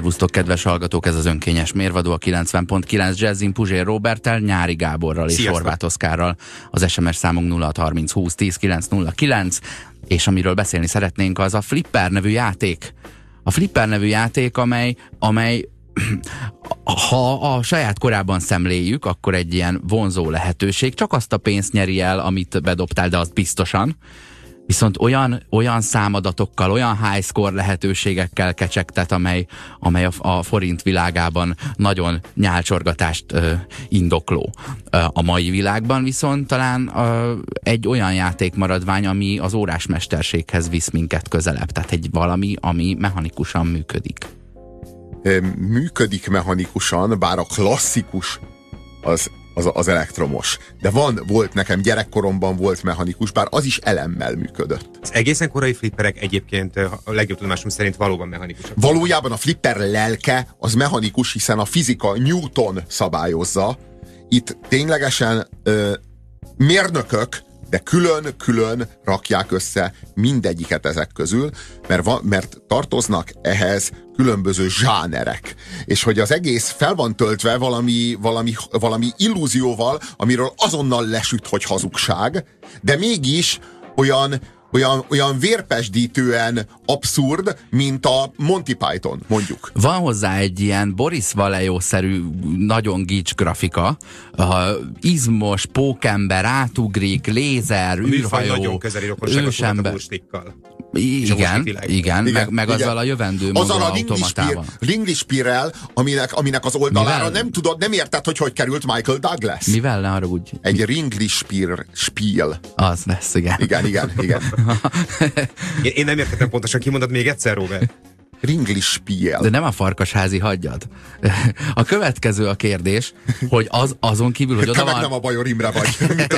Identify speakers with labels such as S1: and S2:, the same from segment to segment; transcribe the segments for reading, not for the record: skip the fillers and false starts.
S1: Szervusztok, kedves hallgatók, ez az önkényes mérvadó a 90.9 Jazzin Puzsér Róberttel, Nyári Gáborral és Horváth Oszkárral. Az SMS számunk 0630 20 10 909, és amiről beszélni szeretnénk, az a Flipper nevű játék. A Flipper nevű játék, amely ha a saját korában szemléljük, akkor egy ilyen vonzó lehetőség. Csak azt a pénzt nyeri el, amit bedobtál, de azt biztosan. Viszont olyan számadatokkal, olyan high score lehetőségekkel kecsegtet, amely a forint világában nagyon nyálcsorgatást indokló. A mai világban viszont talán egy olyan játékmaradvány, ami az órásmesterséghez visz minket közelebb. Tehát egy valami, ami mechanikusan működik.
S2: Működik mechanikusan, bár a klasszikus az elektromos. De volt nekem gyerekkoromban volt mechanikus, bár az is elemmel működött.
S3: Az egészen korai flipperek egyébként a legjobb tudomásom szerint valóban mechanikusak.
S2: Valójában a flipper lelke az mechanikus, hiszen a fizika Newton szabályozza. Itt ténylegesen mérnökök, de külön-külön rakják össze mindegyiket ezek közül, mert tartoznak ehhez különböző zsánerek. És hogy az egész fel van töltve valami illúzióval, amiről azonnal lesüt, hogy hazugság, de mégis olyan vérpesdítően abszurd, mint a Monty Python, mondjuk.
S1: Van hozzá egy ilyen Boris Vallejo-szerű, nagyon gics grafika. Izmos, pókember, átugrik, lézer, űrhajó,
S3: nagyon közeli rokonságot volt a burstikkal.
S1: Igen, meg azzal a jövendő maga automatával.
S2: Ringlispirrel, aminek az oldalára nem érted, hogy került Michael Douglas.
S1: Mivel, ne haragudj?
S2: Egy Ringlispiel.
S1: Az lesz, igen.
S2: Igen.
S1: Én
S3: nem értettem pontosan, kimondod még egyszer, Robert.
S2: Ringlispiel.
S1: De nem a farkasházi, hagyjad. A következő a kérdés, hogy azon kívül, hogy oda van...
S2: nem a Bajor Imre vagy.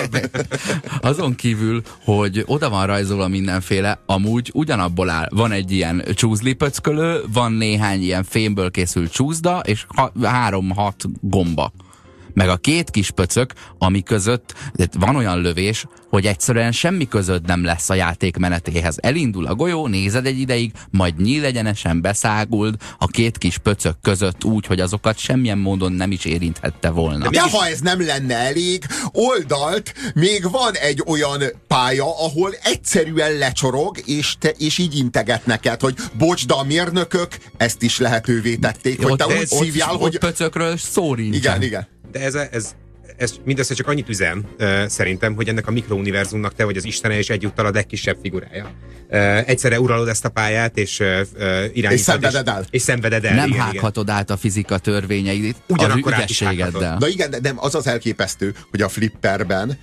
S1: Azon kívül, hogy oda van rajzolva mindenféle, amúgy ugyanabból áll. Van egy ilyen csúzlipöckölő, van néhány ilyen fémből készült csúszda, és 3-6 gomba. Meg a két kis pöcök, ami között van olyan lövés, hogy egyszerűen semmi között nem lesz a játék menetéhez. Elindul a golyó, nézed egy ideig, majd nyílegyenesen beszáguld a két kis pöcök között úgy, hogy azokat semmilyen módon nem is érinthette volna.
S2: De ha ez nem lenne elég, oldalt még van egy olyan pálya, ahol egyszerűen lecsorog, és így integet neked, hogy bocs, de a mérnökök ezt is lehetővé tették, hogy te úgy szívjál, hogy...
S1: pöcökről szó nincsen.
S2: Igen.
S3: De ez mindössze csak annyit üzen, szerintem, hogy ennek a mikrouniverzumnak te vagy az istene, és egyúttal a legkisebb figurája. Egyszerre uralod ezt a pályát, és irányítod. És szenveded el.
S1: Nem hághatod át a fizika törvényeit az ügyességeddel.
S2: Na igen, de az az elképesztő, hogy a flipperben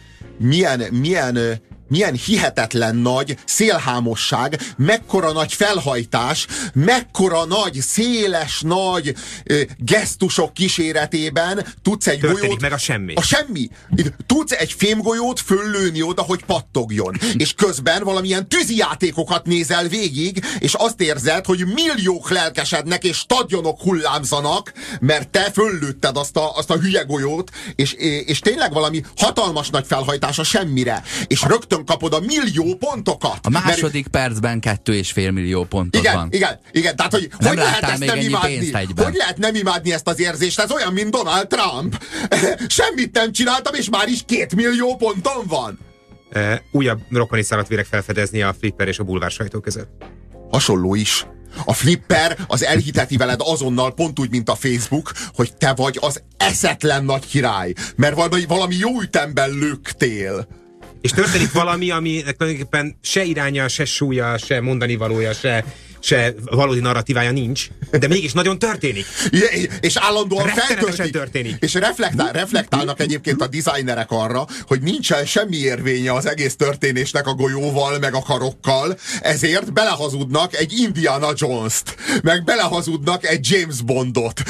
S2: milyen hihetetlen nagy szélhámosság, mekkora nagy felhajtás, mekkora nagy, széles, nagy gesztusok kíséretében tudsz egy golyót...
S3: meg a semmi.
S2: A semmi. Tudsz egy fémgolyót föllőni oda, hogy pattogjon. És közben valamilyen tűzijátékokat nézel végig, és azt érzed, hogy milliók lelkesednek, és stadionok hullámzanak, mert te föllőtted azt a hülye golyót, és tényleg valami hatalmas nagy felhajtás a semmire. És rögtön kapod a millió pontokat.
S1: A második percben 2,5 millió pontot van.
S2: Igen. Tehát, hogy lehet ezt nem imádni? Hogy lehet nem imádni ezt az érzést? Ez olyan, mint Donald Trump. Semmit nem csináltam, és már is 2 millió ponton van.
S3: Újabb rokoni szálat vélek felfedezni a flipper és a bulvár sajtó között.
S2: Hasonló is. A flipper az elhiteti veled azonnal, pont úgy, mint a Facebook, hogy te vagy az eszetlen nagy király. Mert valami jó ütemben löktél.
S3: És történik valami, aminek tulajdonképpen se iránya, se súlya, se mondani valója, se valódi narratívája nincs, de mégis nagyon történik.
S2: És állandóan feltöltik. És reflektálnak egyébként a designerek arra, hogy nincsen semmi érvénye az egész történésnek a golyóval, meg a karokkal, ezért belehazudnak egy Indiana Jones-t, meg belehazudnak egy James Bondot,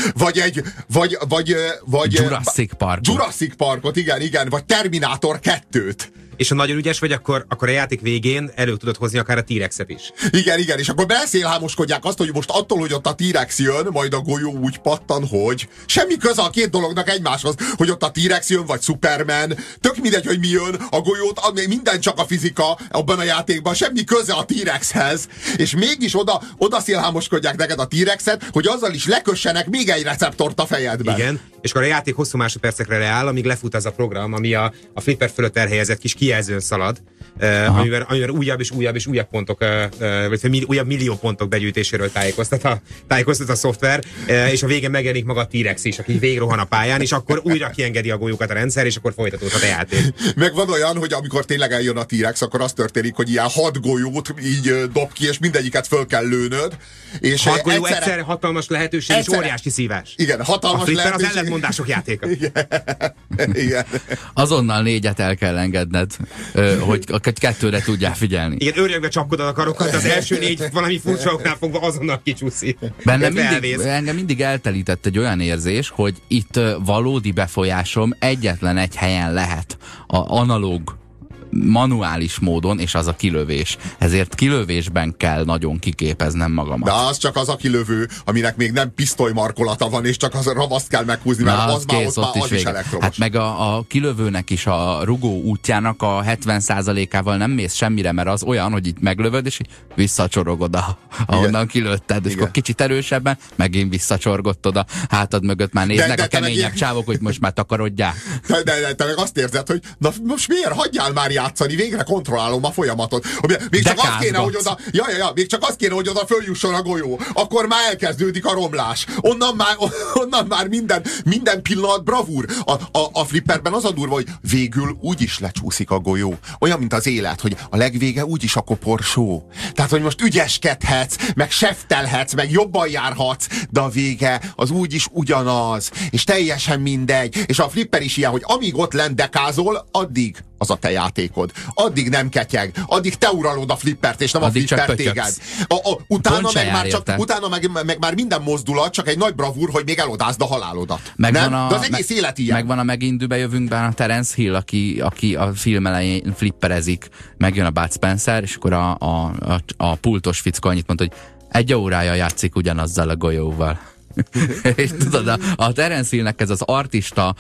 S2: vagy
S1: Jurassic Parkot.
S2: Jurassic Parkot, igen, vagy Terminator 2-t.
S3: És ha nagyon ügyes vagy, akkor a játék végén elő tudod hozni akár a T-rexet is.
S2: Igen, és akkor beszélhámoskodják azt, hogy most attól, hogy ott a T-rex jön, majd a golyó úgy pattan, hogy semmi köze a két dolognak egymáshoz, hogy ott a T-rex jön, vagy Superman, tök mindegy, hogy mi jön, a golyót, minden csak a fizika abban a játékban, semmi köze a T-rexhez, és mégis oda szélhámoskodják neked a T-rexet, hogy azzal is lekössenek még egy receptort a fejedben.
S3: Igen, és akkor a játék hosszú másodpercekre leáll, amíg lefut az a program, ami a flipper fölött elhelyezett kis kijelzőn szalad, amivel újabb és újabb pontok, vagy újabb millió pontok begyűjtéséről tájékoztat a szoftver, és a végén megjelenik maga a T-rex is, aki végrohan a pályán, és akkor újra kiengedi a golyókat a rendszer, és akkor folytatódhat a játék.
S2: Meg van olyan, hogy amikor tényleg eljön a T-rex, akkor az történik, hogy ilyen 6 golyót így dob ki, és mindegyiket föl kell lőnöd. És
S3: 6 golyó egyszerre hatalmas lehetőség, és óriási szívás.
S2: Igen, hatalmas lehetőség.
S3: Az ellentmondások játéka.
S2: Igen.
S1: Azonnal 4-et el kell engedned, hogy 2-re tudjál figyelni.
S3: Igen, őrjöngve csapkodod a karokat, de az első 4 valami furcsa oknál fogva azonnal kicsúszik.
S1: Engem mindig eltelített egy olyan érzés, hogy itt valódi befolyásom egyetlen egy helyen lehet. A analóg manuális módon, és az a kilövés. Ezért kilövésben kell nagyon kiképeznem magamat.
S2: De az csak az a kilövő, aminek még nem pisztolymarkolata van, és csak az a ravaszt kell meghúzni, mert az már ott is elektromos.
S1: Hát meg a kilövőnek is a rugó útjának a 70%-ával nem mész semmire, mert az olyan, hogy itt meglövöd, és visszacsorogod ahonnan kilőtted, és akkor kicsit erősebben, megint visszacsorgott oda, hátad mögött már néznek a keményebb csávok, hogy most már takarodjál.
S2: De te meg azt érzed, hogy na most miért hagyjál már játszani, végre kontrollálom a folyamatot. Még csak azt kéne, hogy oda, még csak azt kéne, hogy oda följusson a golyó. Akkor már elkezdődik a romlás. Onnan már minden pillanat bravúr. A flipperben az a durva, hogy végül úgyis lecsúszik a golyó. Olyan, mint az élet, hogy a legvége úgyis a koporsó. Tehát, hogy most ügyeskedhetsz, meg seftelhetsz, meg jobban járhatsz, de a vége az úgyis ugyanaz. És teljesen mindegy. És a flipper is ilyen, hogy amíg ott lendekázol, addig az a te játékod. Addig nem ketyeg, addig te uralod a flippert, és nem addig a flipper téged. Utána meg már minden mozdulat csak egy nagy bravúr, hogy még elodázd a halálodat. De az egész élet ilyen.
S1: Megvan a megint bejövünkben a Terence Hill, aki a film elején flipperezik, megjön a Bud Spencer, és akkor a pultos fickó annyit mondta, hogy 1 órája játszik ugyanazzal a golyóval. És tudod, a Terence Hillnek ez az artista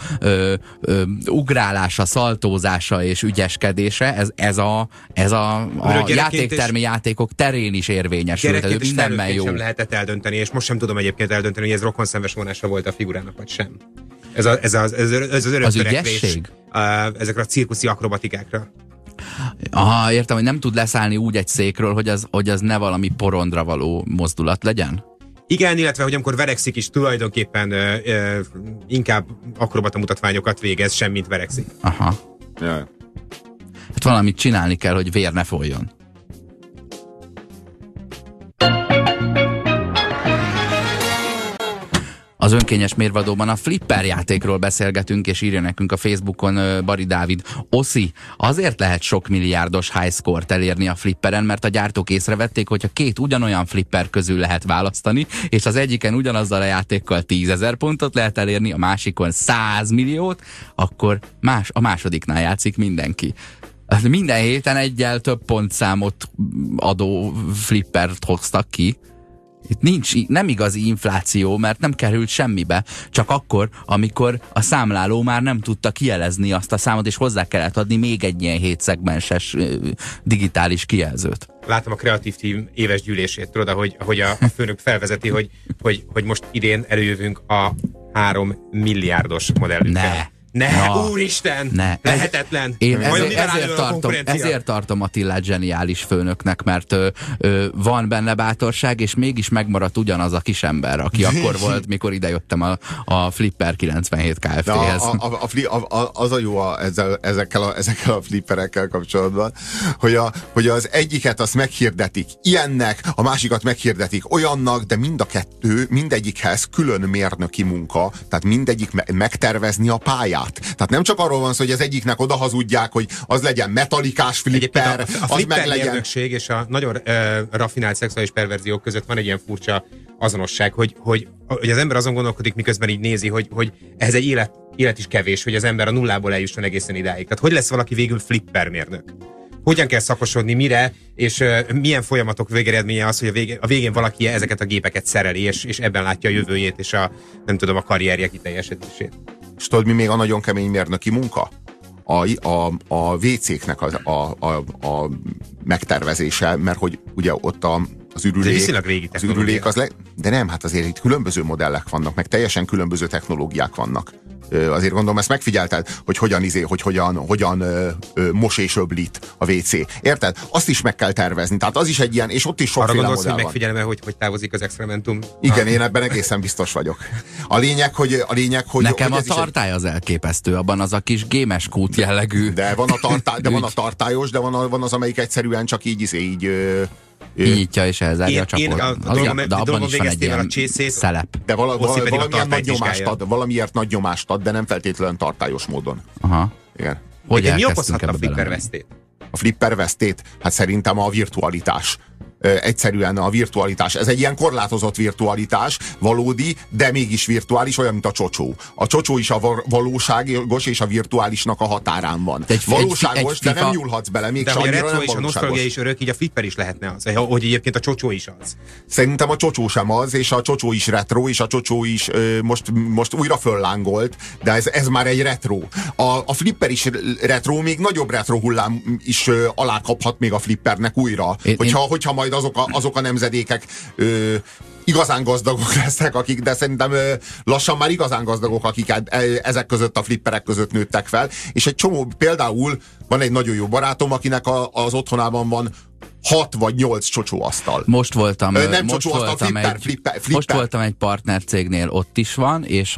S1: ugrálása, szaltózása és ügyeskedése, ez a játéktermi játékok terén is érvényesül.
S3: Gyerekként is felnőttként sem lehetett eldönteni, és most sem tudom egyébként eldönteni, hogy ez rokonszenves vonása volt a figurának, vagy sem. Ez az örök törekvés ezekre a cirkuszi akrobatikákra.
S1: Aha, értem, hogy nem tud leszállni úgy egy székről, hogy az ne valami porondra való mozdulat legyen?
S3: Igen, illetve, hogy amikor verekszik is, tulajdonképpen inkább akrobata mutatványokat végez, semmit verekszik.
S1: Aha.
S2: Jaj.
S1: Hát valamit csinálni kell, hogy vér ne folyjon. Az önkényes mérvadóban a flipper játékról beszélgetünk, és írja nekünk a Facebookon Bari Dávid. Oszi, azért lehet sok milliárdos high score-t elérni a flipperen, mert a gyártók észrevették, hogyha 2 ugyanolyan flipper közül lehet választani, és az egyiken ugyanazzal a játékkal 10 000 pontot lehet elérni, a másikon 100 milliót, akkor a másodiknál játszik mindenki. Minden héten egyel több pontszámot adó flippert hoztak ki. Itt nem igazi infláció, mert nem került semmibe, csak akkor, amikor a számláló már nem tudta kijelezni azt a számot, és hozzá kellett adni még egy ilyen 7 szegmenses digitális kijelzőt.
S3: Látom a kreatív tím éves gyűlését, tudod, ahogy a főnök felvezeti, hogy most idén előjövünk a 3 milliárdos modellünkkel. Úristen! Lehetetlen!
S1: Én ezért tartom Attilát zseniális főnöknek, mert van benne bátorság, és mégis megmaradt ugyanaz a kisember, aki akkor volt, mikor idejöttem a Flipper 97 Kft-hez.
S2: Az a jó ezekkel a flipperekkel kapcsolatban, hogy az egyiket azt meghirdetik ilyennek, a másikat meghirdetik olyannak, de mindegyikhez külön mérnöki munka, tehát mindegyik megtervezni a pályát. Tehát nem csak arról van szó, hogy az egyiknek oda hazudják, hogy az legyen metalikás flipper,
S3: a
S2: az
S3: flipper
S2: meg legyen...
S3: mérnökség és a nagyon raffinált szexuális perverziók között van egy ilyen furcsa azonosság, hogy az ember azon gondolkodik, miközben így nézi, hogy ehhez egy élet is kevés, hogy az ember a nullából eljusson egészen idáig. Tehát hogy lesz valaki végül flippermérnök? Hogyan kell szakosodni, mire, és milyen folyamatok végeredménye az, hogy a végén valaki ezeket a gépeket szereli, és ebben látja a jövőjét, és a karrierje kiteljesedését.
S2: És tudod, mi még a nagyon kemény mérnöki munka? A WC-knek a megtervezése, mert hogy ugye ott az ürülék, de nem, hát azért itt különböző modellek vannak, meg teljesen különböző technológiák vannak. Azért gondolom, ezt megfigyelted, hogy hogyan mos és öblít a WC. Érted? Azt is meg kell tervezni. Tehát az is egy ilyen, és ott is sokféle modell van. Arra gondolsz,
S3: hogy megfigyelem, hogy távozik az Excrementum?
S2: Igen, én ebben egészen biztos vagyok. A lényeg, hogy
S1: nekem a tartály az elképesztő, abban az a kis gémes kút jellegű.
S2: De van a tartályos, de van az, amelyik egyszerűen csak így
S1: nyitja és elzárja a csapot.
S3: De abban is van egy ilyen
S1: szelep.
S2: De valamiért nagy nyomást ad, de nem feltétlenül tartályos módon.
S1: Aha.
S2: Igen.
S3: Hogy mi okozhatna a flippervesztét?
S2: A flippervesztét? Hát szerintem a virtualitás. Egyszerűen a virtualitás. Ez egy ilyen korlátozott virtualitás, valódi, de mégis virtuális, olyan, mint a csocsó. A csocsó is a valóságos és a virtuálisnak a határán van. Valóságos, de nem nyúlhatsz bele. Még
S3: de hogy a retro és a nosztalgia is örök, így a flipper is lehetne az. Hogy egyébként a csocsó is az.
S2: Szerintem a csocsó sem az, és a csocsó is retro, és a csocsó is most újra föllángolt, de ez már egy retro. A flipper is retro, még nagyobb retro hullám is alá kaphat még a flippernek újra. Hogyha majd azok a nemzedékek igazán gazdagok lesznek, de szerintem lassan már igazán gazdagok, akik ezek között a flipperek között nőttek fel. És egy csomó, például van egy nagyon jó barátom, akinek az otthonában van 6 vagy 8 csocsóasztal.
S1: Most voltam
S2: flipper.
S1: Egy partnercégnél, ott is van, és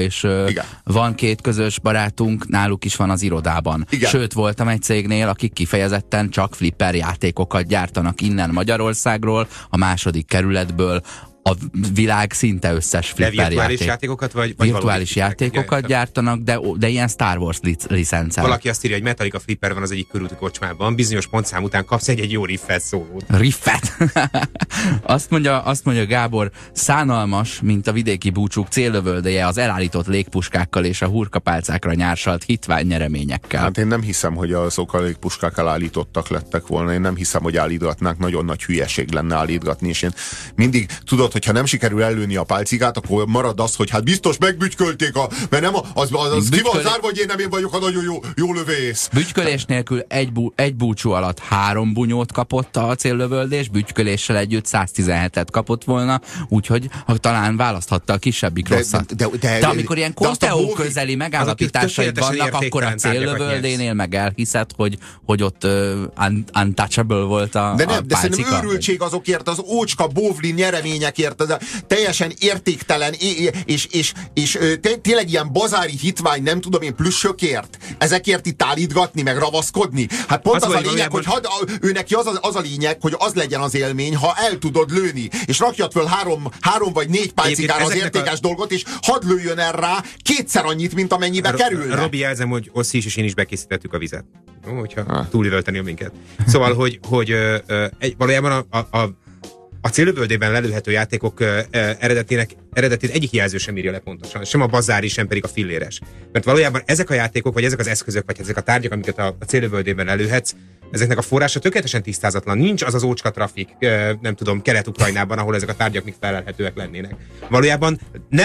S1: van 2 közös barátunk, náluk is van az irodában.
S2: Igen.
S1: Sőt, voltam egy cégnél, akik kifejezetten csak flipper játékokat gyártanak innen Magyarországról, a 2. kerületből, a világ szinte összes flipper
S3: játékokat? Vagy
S1: virtuális játékokat gyártanak, de ilyen Star Wars licencel.
S3: Valaki azt írja, hogy Metallica flipper van az egyik körülti kocsmában, bizonyos pontszám után kapsz egy jó riffet szólót.
S1: Riffet? azt mondja Gábor, szánalmas, mint a vidéki búcsúk céllövöldeje az elállított légpuskákkal és a hurkapálcákra nyársalt hitvány nyereményekkel.
S2: Hát én nem hiszem, hogy azok a légpuskák elállítottak lettek volna, én nem hiszem, hogy állítgatnák, nagyon nagy hülyeség lenne állítgatni, és én mindig, tudod, hogyha nem sikerül ellőni a pálcikát, akkor marad az, hogy hát biztos megbügykölték, mert nem az ki van zárva, hogy én vagyok a nagyon jó lövész.
S1: Bütykölés nélkül egy búcsú alatt 3 bunyót kapott a céllövöldés, bütyköléssel együtt 117-et kapott volna, úgyhogy talán választhatta a kisebbik rosszat. De amikor ilyen Conteo közeli megállapításaid vannak, akkor a céllövöldénél meg elhiszed, hogy ott untouchable volt a
S2: de
S1: pálcika.
S2: Szerintem őrültség azokért, az ócska bóvli nyereményekért, teljesen értéktelen, és tényleg ilyen bazári hitvány, nem tudom én, plüssökért, ezekért itt állítgatni, meg ravaszkodni. Hát pont az a lényeg, hogy ő neki az a lényeg, hogy az legyen az élmény, ha el tudod lőni, és rakjad föl 3 vagy 4 pálcikára az értékes dolgot, és hadd lőjön el rá 2-szer annyit, mint amennyibe kerülne.
S3: Robi, jelzem, hogy Oszi is és én is bekészítettük a vizet. Jó, hogyha túlidöltenél minket. Szóval, hogy valójában a célövöldében lelőhető játékok eredetét egyik jelző sem írja le pontosan, sem a bazári, sem pedig a filléres. Mert valójában ezek a játékok, vagy ezek az eszközök, vagy ezek a tárgyak, amiket a célövöldében lelőhetsz, ezeknek a forrása tökéletesen tisztázatlan. Nincs az ócska trafik, nem tudom, Kelet-Ukrajnában, ahol ezek a tárgyak még felelhetőek lennének. Valójában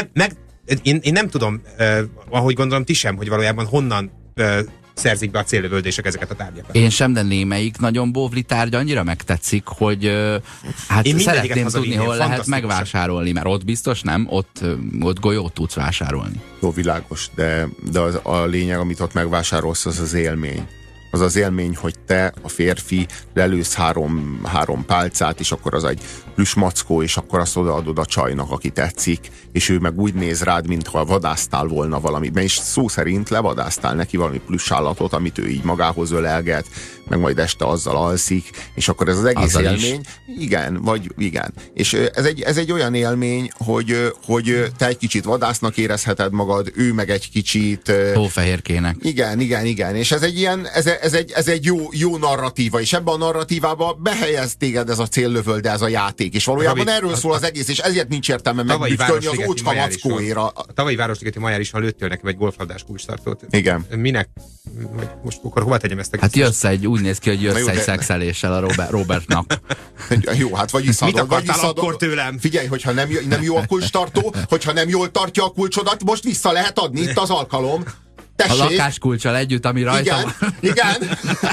S3: én nem tudom, ahogy gondolom ti sem, hogy valójában honnan szerzik be a céllövöldések ezeket a tárgyakat.
S1: Én sem, de némelyik nagyon bóvli tárgy annyira megtetszik, hogy hát szeretném tudni, hol lehet megvásárolni, mert ott biztos nem, ott golyót tudsz vásárolni.
S2: Jó, világos, de a lényeg, amit ott megvásárolsz, az az élmény. Az az élmény, hogy te, a férfi, lelősz három pálcát, és akkor az egy plüss mackó, és akkor azt odaadod a csajnak, aki tetszik, és ő meg úgy néz rád, mintha vadásztál volna valamit. Mert is szó szerint levadásztál neki valami plüss állatot, amit ő így magához ölelget, meg majd este azzal alszik, és akkor ez az egész azzal élmény. Is. Igen. És ez egy olyan élmény, hogy te egy kicsit vadásznak érezheted magad, ő meg egy kicsit...
S1: Hófehérkének.
S2: Igen. És ez egy ilyen, ez egy jó narratíva, és ebben a narratívába behelyez téged ez a céllövölde, ez a játék, és valójában erről szól az egész, és ezért nincs értelme megbüszölni az ócska mackóéra.
S3: A tavalyi Városligeti Majárison lőttél nekem egy golflabdás kulcstartót.
S2: Igen.
S3: Minek? Most akkor hova tegyem ezt a
S1: Hát jössz úgy néz ki, hogy jössz egy szexeléssel a Robertnak.
S2: Jó, hát vagy visszadod.
S3: Mit akartál akkor tőlem?
S2: Figyelj, hogyha nem jó a kulcstartó, hogyha nem jól tartja a kulcsodat, most vissza lehet adni, itt az alkalom. Tessék.
S1: A lakáskulccsal együtt, ami rajta van.
S2: Igen.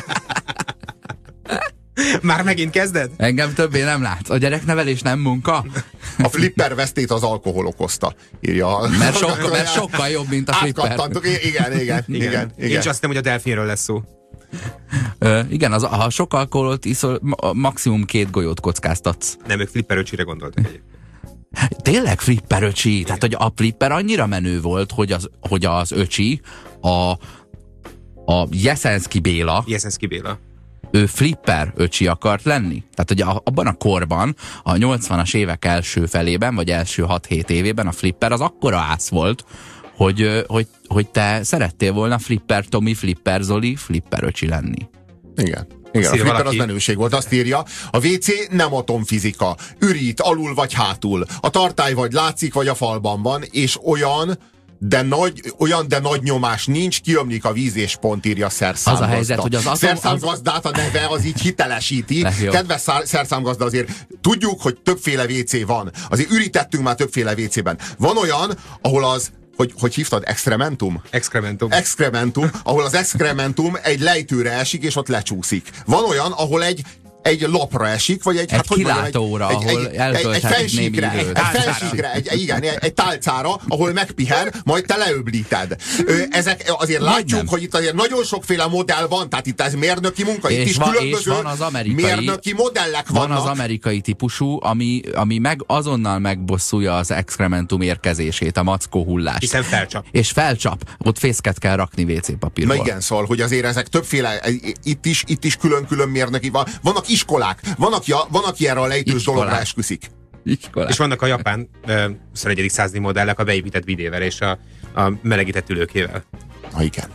S3: Már megint kezded?
S1: Engem többé nem látsz. A gyereknevelés nem munka?
S2: A flipper vesztét az alkohol okozta, írja.
S1: Mert sokkal jobb, mint a flipper.
S2: Igen.
S3: Én csak azt hiszem, hogy a delfinről lesz szó.
S1: Igen, ha sok alkoholt iszol, maximum 2 golyót kockáztatsz.
S3: Nem, ők flipper öcsire gondoltak egyébként.
S1: Tényleg flipper öcsi? Tehát, hogy a flipper annyira menő volt, hogy az öcsi, a Jeszenszky Béla, ő flipper öcsi akart lenni. Tehát, hogy abban a korban, a 80-as évek első felében, vagy első 6-7 évében a flipper az akkora ász volt, hogy te szerettél volna Flipper Tomi, Flipper Zoli, Flipper öcsi lenni.
S2: Igen, a flipper az menőség volt. Azt írja, a WC nem atomfizika. Ürít alul vagy hátul. A tartály vagy látszik, vagy a falban van, és olyan, de nagy nyomás nincs, kiömlik a víz, és pont, írja szerszámgazda.
S1: Az a helyzet, hogy az
S2: szerszámgazdát a neve az így hitelesíti. Kedves szerszámgazda, azért tudjuk, hogy többféle WC van. Azért ürítettünk már többféle WC-ben. Van olyan, ahol az hogy hívtad? Excrementum, ahol az excrementum egy lejtőre esik, és ott lecsúszik. Van olyan, ahol egy lapra esik, vagy egy
S1: kilátóra, ahol eltölthetik némi időt.
S2: Egy tálcára, ahol megpihen, majd te leöblíted. Ezek azért látjuk, hogy itt azért nagyon sokféle modell van, tehát itt ez mérnöki munka, itt is különböző mérnöki modellek vannak.
S1: Van az amerikai típusú, ami azonnal megbosszulja az excrementum érkezését, a mackó hullás.
S3: Hiszen felcsap.
S1: És felcsap. Ott fészket kell rakni WC papírból.
S2: Na igen, szóval, hogy azért ezek többféle, itt is külön-külön mérnöki vannak iskolák. Van, aki erre a lejtős dologra esküszik.
S1: Iskolák.
S3: És vannak a japán 21. századi modellek a beépített vidével és a melegített ülőkével.
S2: Na igen.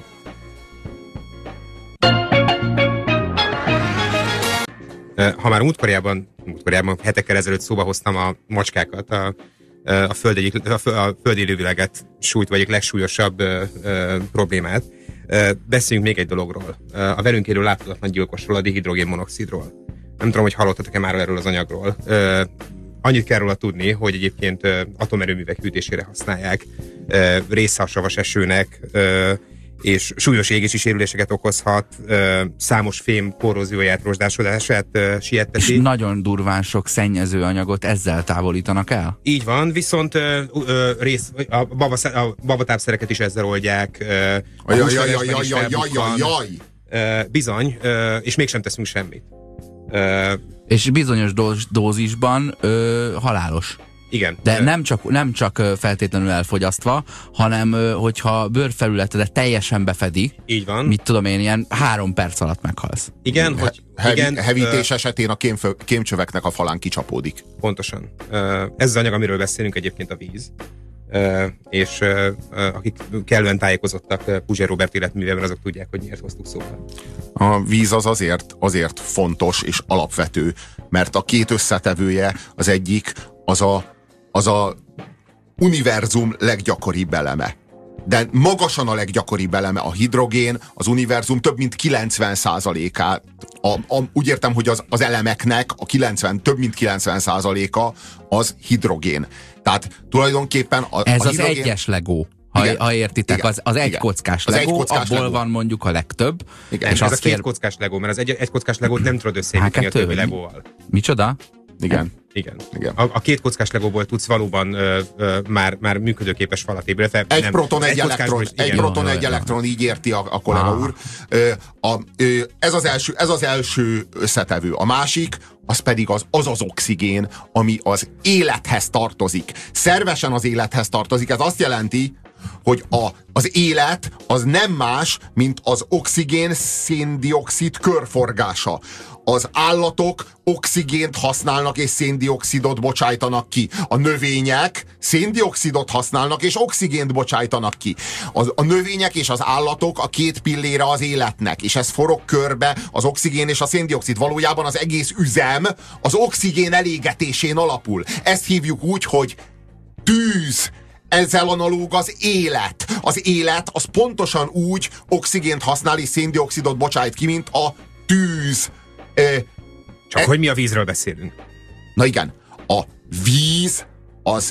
S3: Ha már múltkorjában hetekkel ezelőtt szóba hoztam a macskákat, a föld élővilágát sújt, vagy legsúlyosabb problémát, beszéljünk még egy dologról. A velünk élő láthatatlan gyilkosról, a dihidrogénmonoxidról. Nem tudom, hogy hallottatok-e már erről az anyagról. Annyit kell róla tudni, hogy egyébként atomerőművek hűtésére használják, része a savas esőnek, és súlyos égési sérüléseket okozhat, számos fém korrózióját, rozsdásodását sietteti.
S1: És nagyon durván sok szennyező anyagot ezzel távolítanak el?
S3: Így van, viszont a babatápszereket is ezzel oldják. Bizony, és mégsem teszünk semmit.
S1: És bizonyos dózisban halálos.
S3: Igen.
S1: De nem csak feltétlenül elfogyasztva, hanem hogyha bőrfelületedet teljesen befedi,
S3: így van.
S1: Mit tudom én, ilyen 3 perc alatt meghalsz.
S3: Igen,
S2: hevítés esetén a kémcsöveknek a falán kicsapódik.
S3: Pontosan. Ez az anyag, amiről beszélünk, egyébként a víz. És akik kellően tájékozottak Puzsér Róbert életművében, azok tudják, hogy miért hoztuk szóba.
S2: A víz az azért fontos és alapvető, mert a két összetevője az egyik, az a univerzum leggyakoribb eleme. De magasan a leggyakoribb eleme a hidrogén, az univerzum több mint 90%-át. Úgy értem, hogy az elemeknek több mint 90%-a az hidrogén. Tehát tulajdonképpen
S1: ez
S2: a
S1: az
S2: hidrogén...
S1: egyes Lego. Ha értitek,
S2: igen,
S1: az egy kockás Lego, abból van mondjuk a legtöbb.
S3: Igen, és ez a két kockás Lego, mert az egy kockás Legót nem tudod összeépíteni a többi Legóval.
S1: Micsoda?
S2: Igen.
S3: A két kockás Legóból tudsz valóban már működőképes falat építeni.
S2: Egy proton, egy elektron, így érti a kollega úr. Ez az első összetevő. A másik, az pedig az oxigén, ami az élethez tartozik. Szervesen az élethez tartozik. Ez azt jelenti, hogy az élet az nem más, mint az oxigén-széndioxid körforgása. Az állatok oxigént használnak és széndioxidot bocsájtanak ki. A növények széndioxidot használnak és oxigént bocsájtanak ki. A növények és az állatok a két pillére az életnek, és ez forog körbe az oxigén és a széndioxid. Valójában az egész üzem az oxigén elégetésén alapul. Ezt hívjuk úgy, hogy tűz. Ezzel analóg az élet. Az élet az pontosan úgy oxigént használ és széndioxidot bocsájt ki, mint a tűz.
S3: Csak hogy mi a vízről beszélünk.
S2: Na igen, a víz az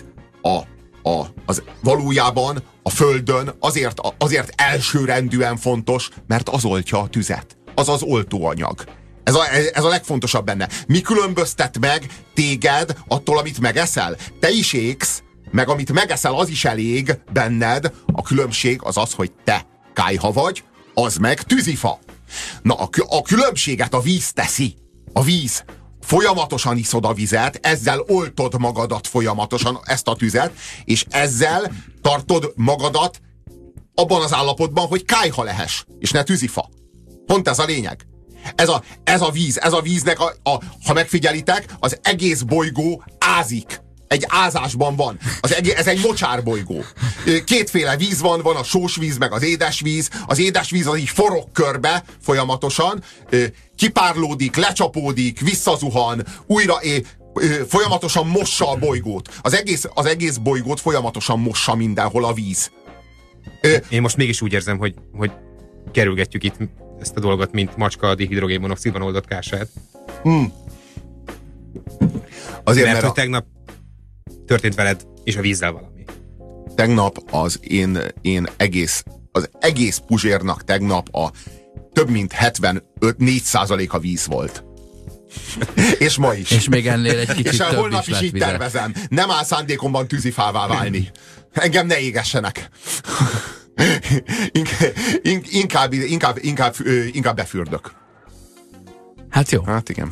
S2: valójában a Földön azért elsőrendűen fontos, mert az oltja a tüzet. Az az oltóanyag. Ez a legfontosabb benne. Mi különböztet meg téged attól, amit megeszel? Te is égsz, meg amit megeszel, az is elég benned. A különbség az az, hogy te kályha vagy, az meg tűzifa. Na, a különbséget a víz teszi. A víz. Folyamatosan iszod a vizet, ezzel oltod magadat folyamatosan, ezt a tüzet, és ezzel tartod magadat abban az állapotban, hogy kályha lehess, és ne tűzifa. Pont ez a lényeg. Ez a víznek, ha megfigyelitek, az egész bolygó ázik. Egy ázásban van. Ez egy mocsárbolygó. Kétféle víz van a sós víz, meg az édesvíz. Az édesvíz az így forog körbe folyamatosan, kipárlódik, lecsapódik, visszazuhan, újra folyamatosan mossa a bolygót. Az egész bolygót folyamatosan mossa mindenhol a víz.
S3: Én most mégis úgy érzem, hogy kerülgetjük itt ezt a dolgot, mint macska a dihidrogénmonoxidban oldott kását.
S2: Azért,
S3: mert hogy tegnap történt veled és a vízzel valami.
S2: Tegnap az egész Puzsérnak tegnap a több mint 74% víz volt. És ma is.
S1: És még ennél egy kicsit
S2: és
S1: több
S2: holnap
S1: is
S2: így
S1: vizet.
S2: tervezem. Nem áll szándékomban tűzifává válni. Engem ne égessenek. Inkább befürdök.
S1: Hát jó.
S2: Hát igen.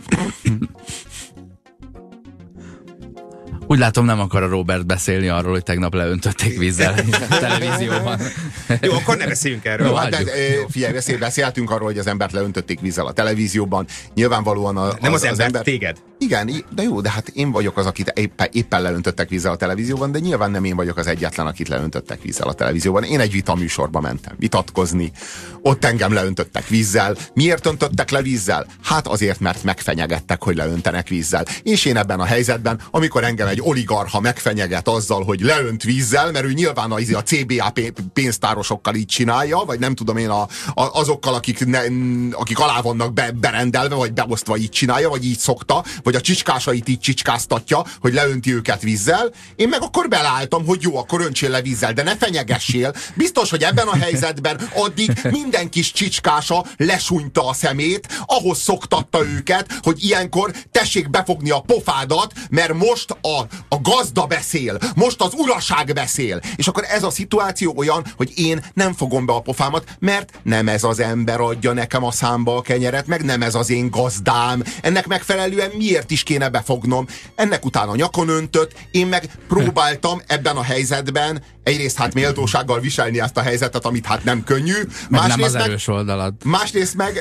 S1: Úgy látom, nem akar a Robert beszélni arról, hogy tegnap leöntötték vízzel a televízióban.
S3: Jó, akkor ne beszéljünk erről.
S2: Jó, de figyelj, beszéltünk arról, hogy az embert leöntötték vízzel a televízióban. Nyilvánvalóan
S3: nem az ember, téged.
S2: Igen, de jó, de hát én vagyok az, akit éppen leöntöttek vízzel a televízióban, de nyilván nem én vagyok az egyetlen, akit leöntöttek vízzel a televízióban. Én egy vitaműsorba mentem vitatkozni, ott engem leöntöttek vízzel. Miért öntöttek le vízzel? Hát azért, mert megfenyegettek, hogy leöntenek vízzel. És én ebben a helyzetben, amikor engem egy oligarcha megfenyeget azzal, hogy leönt vízzel, mert ő nyilván a CBA pénztárosokkal így csinálja, vagy nem tudom én azokkal, akik alá vannak berendelve, vagy beosztva így csinálja, vagy így szokta, vagy a csicskásait így csicskáztatja, hogy leönti őket vízzel. Én meg akkor beleálltam, hogy jó, akkor öntsél le vízzel, de ne fenyegessél. Biztos, hogy ebben a helyzetben addig minden kis csicskása lesúnyta a szemét, ahhoz szoktatta őket, hogy ilyenkor tessék befogni a pofádat, mert most a gazda beszél, most az uraság beszél. És akkor ez a szituáció olyan, hogy én nem fogom be a pofámat, mert nem ez az ember adja nekem a számba a kenyeret, meg nem ez az én gazdám. Ennek megfelelően miért is kéne befognom? Ennek utána nyakon öntött, én meg próbáltam ebben a helyzetben egyrészt hát méltósággal viselni ezt a helyzetet, amit hát nem könnyű.
S1: Nem az erős oldalad.
S2: Másrészt meg,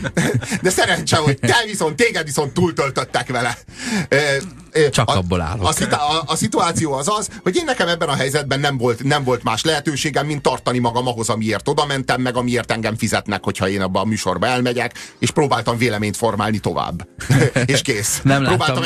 S2: de szerencse, hogy téged viszont túltöltöttek vele.
S1: Csak abból állok.
S2: A szituáció az, hogy én nekem ebben a helyzetben nem volt más lehetőségem, mint tartani magam ahhoz, amiért oda mentem, meg amiért engem fizetnek, hogyha én abban a műsorba elmegyek, és próbáltam véleményt formálni tovább. És kész.
S1: Próbáltam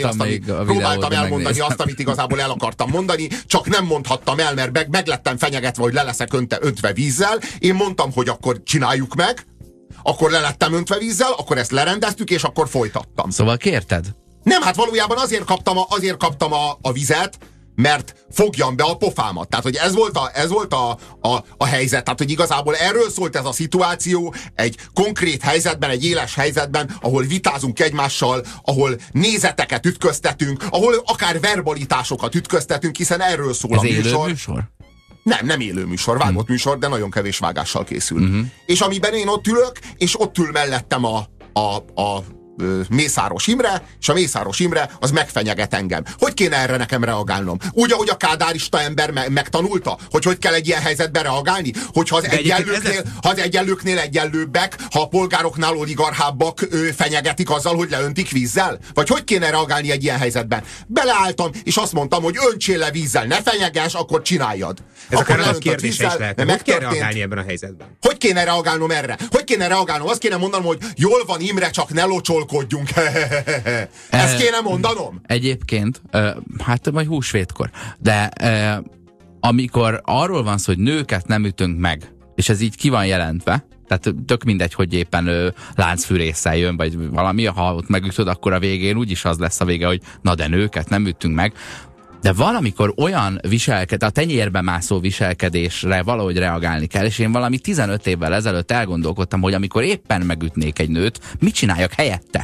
S2: elmondani azt, amit igazából el akartam mondani, csak nem mondhattam el, mert meg lettem fenyegetve, hogy le leszek öntve vízzel. Én mondtam, hogy akkor csináljuk meg, akkor le lettem öntve vízzel, akkor ezt lerendeztük, és akkor folytattam.
S1: Szóval kérted?
S2: Nem, hát valójában azért kaptam a vizet, mert fogjam be a pofámat. Tehát, hogy ez volt a helyzet. Tehát, hogy igazából erről szólt ez a szituáció, egy konkrét helyzetben, egy éles helyzetben, ahol vitázunk egymással, ahol nézeteket ütköztetünk, ahol akár verbalitásokat ütköztetünk, hiszen erről szól a műsor.
S1: Ez élő műsor?
S2: Nem élő műsor, vágott műsor, de nagyon kevés vágással készül. És amiben én ott ülök, és ott ül mellettem Mészáros Imre, és a Mészáros Imre az megfenyeget engem. Hogy kéne erre nekem reagálnom? Úgy, ahogy a kádárista ember megtanulta, hogy kell egy ilyen helyzetben reagálni? Hogyha az egyenlőknél egyenlőbbek, ha a polgároknál oligarchábbak fenyegetik azzal, hogy leöntik vízzel? Vagy hogy kéne reagálni egy ilyen helyzetben? Beleálltam, és azt mondtam, hogy öntsél le vízzel, ne fenyeges, akkor csináljad.
S3: Ez akkor a kérdése is lehet. Hogy kell reagálni ebben a helyzetben?
S2: Hogy kéne reagálnom erre? Hogy kéne reagálnom? Azt kéne mondanom, hogy jól van Imre, csak ne locsolkodjunk. Ezt kéne mondanom?
S1: Egyébként, hát vagy húsvétkor. De amikor arról van szó, hogy nőket nem ütünk meg, és ez így ki van jelentve, tehát tök mindegy, hogy éppen láncfűrésszel jön, vagy valami, ha ott megütöd, akkor a végén úgyis az lesz a vége, hogy na de nőket nem ütünk meg. De valamikor olyan a tenyérbe mászó viselkedésre valahogy reagálni kell, és én valami 15 évvel ezelőtt elgondolkodtam, hogy amikor éppen megütnék egy nőt, mit csináljak helyette?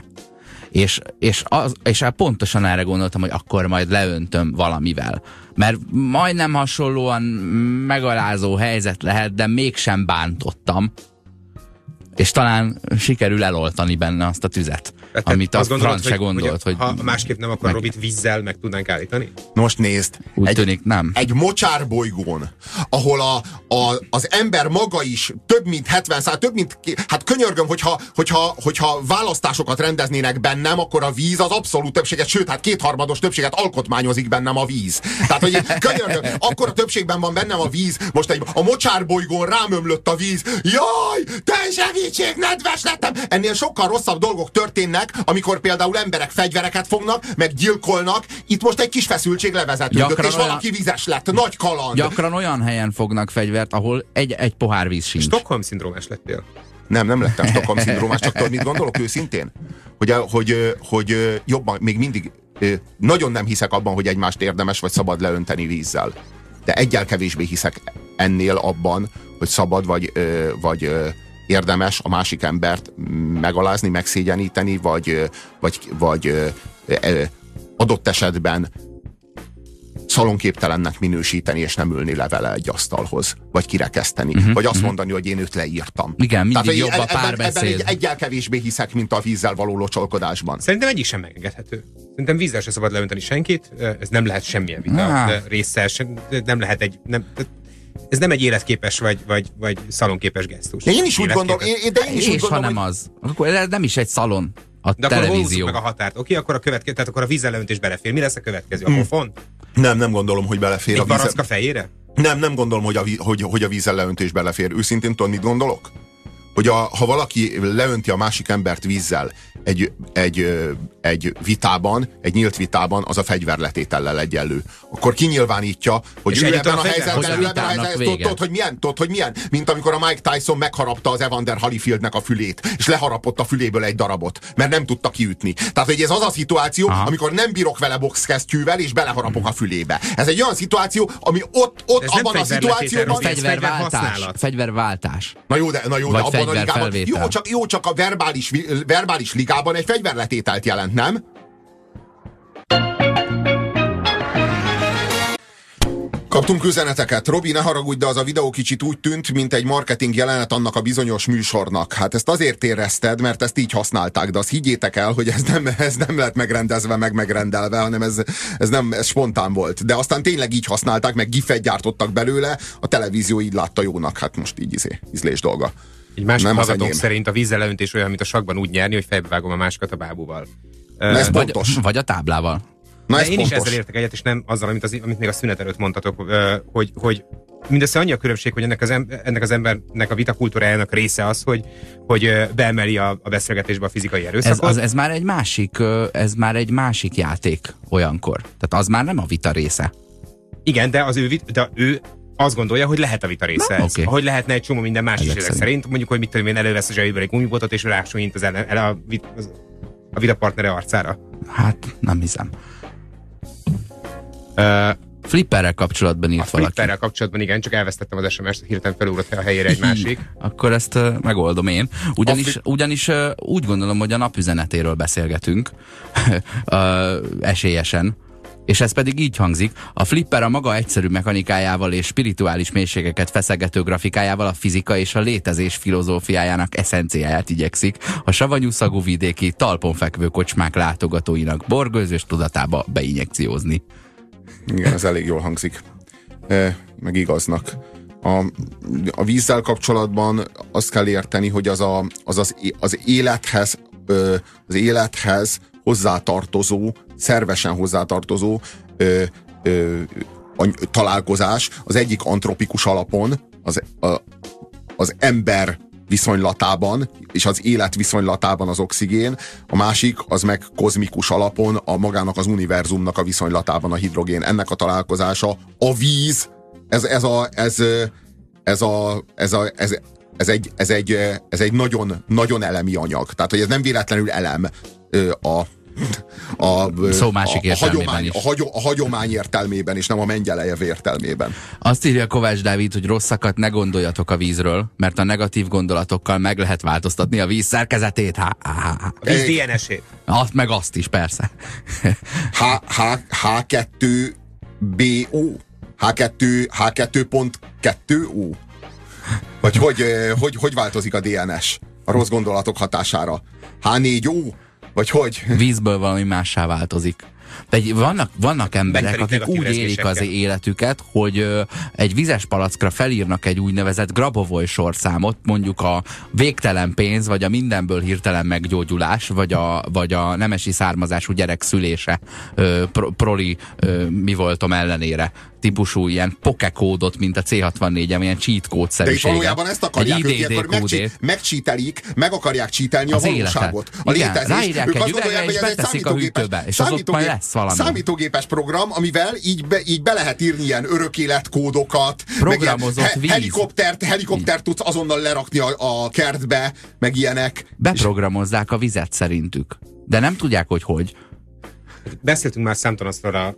S1: És pontosan erre gondoltam, hogy akkor majd leöntöm valamivel. Mert majdnem hasonlóan megalázó helyzet lehet, de mégsem bántottam. És talán sikerül eloltani benne azt a tüzet, amit a Franz se gondolt. Hogy
S3: ha másképp nem, akkor Robit vízzel meg tudnánk állítani?
S2: Most nézd,
S1: úgy tűnik, nem.
S2: Egy mocsárbolygón, ahol az ember maga is több mint 70%, több mint, hát könyörgöm, hogyha választásokat rendeznének bennem, akkor a víz az abszolút többséget, sőt, hát 2/3 többséget alkotmányozik bennem a víz. Tehát, hogy könyörgöm, akkor a többségben van bennem a víz, most a mocsárbolygón rám ömlött a víz, jaj, te segítség, nedves lettem! Ennél sokkal rosszabb dolgok történnek, amikor például emberek fegyvereket fognak, meg gyilkolnak. Itt most egy kis feszültség levezetődött, és valaki vizes lett. Nagy kaland.
S1: Gyakran olyan helyen fognak fegyvert, ahol egy pohár víz sincs.
S3: Stockholm-szindrómás lettél?
S2: Nem lettem Stockholm-szindrómás, csak tudod, mit gondolok őszintén? Hogy jobban, még mindig nagyon nem hiszek abban, hogy egymást érdemes vagy szabad leönteni vízzel. De egyel kevésbé hiszek ennél abban, hogy szabad vagy érdemes a másik embert megalázni, megszégyeníteni, vagy adott esetben szalonképtelennek minősíteni, és nem ülni le vele egy asztalhoz, vagy kirekeszteni, vagy azt mondani, hogy én őt leírtam.
S1: Igen, mindig jobb a párbeszéd.
S2: Ebben egyel kevésbé hiszek, mint a vízzel való locsolkodásban.
S3: Szerintem egyik sem megengedhető. Szerintem vízzel se szabad leönteni senkit, ez nem lehet semmilyen vita résszel, nem lehet ez nem egy életképes vagy szalonképes gesztus.
S2: Én is úgy gondolom,
S1: ha nem az. Akkor nem is egy szalon.
S3: De akkor húzzuk meg a határt. Oké, akkor tehát akkor a vízzelleöntés belefér. Mi lesz a következő? A pofon?
S2: Nem gondolom, hogy belefér.
S3: Egy baracka fejére?
S2: Nem gondolom, hogy a vízzelleöntés belefér. Őszintén tudod, mit gondolok? Hogy ha valaki leönti a másik embert vízzel egy vitában, egy nyílt vitában, az a fegyverletétellel egyenlő. Akkor kinyilvánítja, hogy ő ebben a helyzetben tudod, hogy milyen? Mint amikor a Mike Tyson megharapta az Evander Holyfieldnek a fülét, és leharapott a füléből egy darabot, mert nem tudta kiütni. Tehát, hogy ez az a szituáció, amikor nem bírok vele boxkesztyűvel, és beleharapok a fülébe. Ez egy olyan szituáció, ami ott abban a szituációban...
S1: Fegyverváltás.
S2: Na jó, de abban a ligában... Jó, csak a verbális ligában egy fegyverletételt jelent, nem? Kaptunk üzeneteket. Robi, ne haragudj, de az a videó kicsit úgy tűnt, mint egy marketing jelenet annak a bizonyos műsornak. Hát ezt azért érezted, mert ezt így használták, de azt higgyétek el, hogy ez nem lett megrendezve, megrendelve, hanem ez spontán volt. De aztán tényleg így használták, meg gifet gyártottak belőle, a televízió így látta jónak. Hát most így ízlés dolga.
S3: Egy másik hallgatók szerint a vízzel leöntés olyan, mint a sakban úgy nyerni, hogy fejbevágom a másikat a bábúval.
S2: Ez pontos.
S1: Vagy a táblával.
S3: De én is ezzel értek egyet, és nem azzal, amit még a szünet előtt mondtatok, hogy mindössze annyi a különbség, hogy ennek az embernek a vitakultúrájának része az, hogy beemeli a beszélgetésbe a fizikai erőszakot. Ez már egy másik játék olyankor. Tehát az már nem a vita része. Igen, de ő azt gondolja, hogy lehet a vita része ez. Okay. Hogy lehetne egy csomó minden más is ezek szerint. Mondjuk, hogy mit tudom én, elővesz a zsebéből egy gumibotot, és ráksúlyint a vitapartnere arcára.
S1: Hát, nem hiszem. Flipperrel kapcsolatban írt valaki.
S3: Flipperrel kapcsolatban igen, csak elvesztettem az SMS-t, hirtelen felugrott a helyére egy másik.
S1: Akkor ezt megoldom én. Ugyanis úgy gondolom, hogy a napüzenetéről beszélgetünk esélyesen. És ez pedig így hangzik: a Flipper a maga egyszerű mechanikájával és spirituális mélységeket feszegető grafikájával a fizika és a létezés filozófiájának eszenciáját igyekszik a savanyú szagú vidéki, talpon fekvő kocsmák látogatóinak borgőzős tudatába beinjekciózni.
S2: Igen, ez elég jól hangzik. Meg igaznak. A vízzel kapcsolatban azt kell érteni, hogy az élethez hozzátartozó, szervesen hozzátartozó találkozás az egyik antropikus alapon, az ember viszonylatában, és az élet viszonylatában az oxigén, a másik az meg kozmikus alapon, a magának az univerzumnak a viszonylatában a hidrogén. Ennek a találkozása a víz, ez egy nagyon, nagyon elemi anyag. Tehát, hogy ez nem véletlenül elem
S1: szó másik értelmében is.
S2: A hagyomány értelmében, és nem a Mengyelejev értelmében.
S1: Azt írja Kovács Dávid, hogy rosszakat ne gondoljatok a vízről, mert a negatív gondolatokkal meg lehet változtatni a víz szerkezetét.
S3: A víz DNS-ét.
S1: Meg azt is, persze.
S2: H2BO? H2.2O? Vagy hogy változik a DNS a rossz gondolatok hatására? H4O? Vagy hogy?
S1: Vízből valami mássá változik. De vannak emberek, akik úgy élik az életüket, hogy egy vizes palackra felírnak egy úgynevezett Grabovoi sorszámot, mondjuk a végtelen pénz, vagy a mindenből hirtelen meggyógyulás, vagy a nemesi származású gyerek szülése proli mi voltom ellenére típusú ilyen pokekódot, mint a C64-em, ilyen cheat kódszerűséget.
S2: De valójában ezt akarják, hogy megcsítelik, meg akarják csítelni a valóságot. A létezést.
S1: Ráírják egy üvegre, és beteszik a hűtőbe, és az ott majd lesz valami.
S2: Számítógépes program, amivel így be lehet írni ilyen örökéletkódokat,
S1: programozott víz.
S2: Helikoptert tudsz azonnal lerakni a kertbe, meg ilyenek.
S1: Beprogramozzák a vizet szerintük. De nem tudják, hogy.
S3: Beszéltünk már számtalanszor a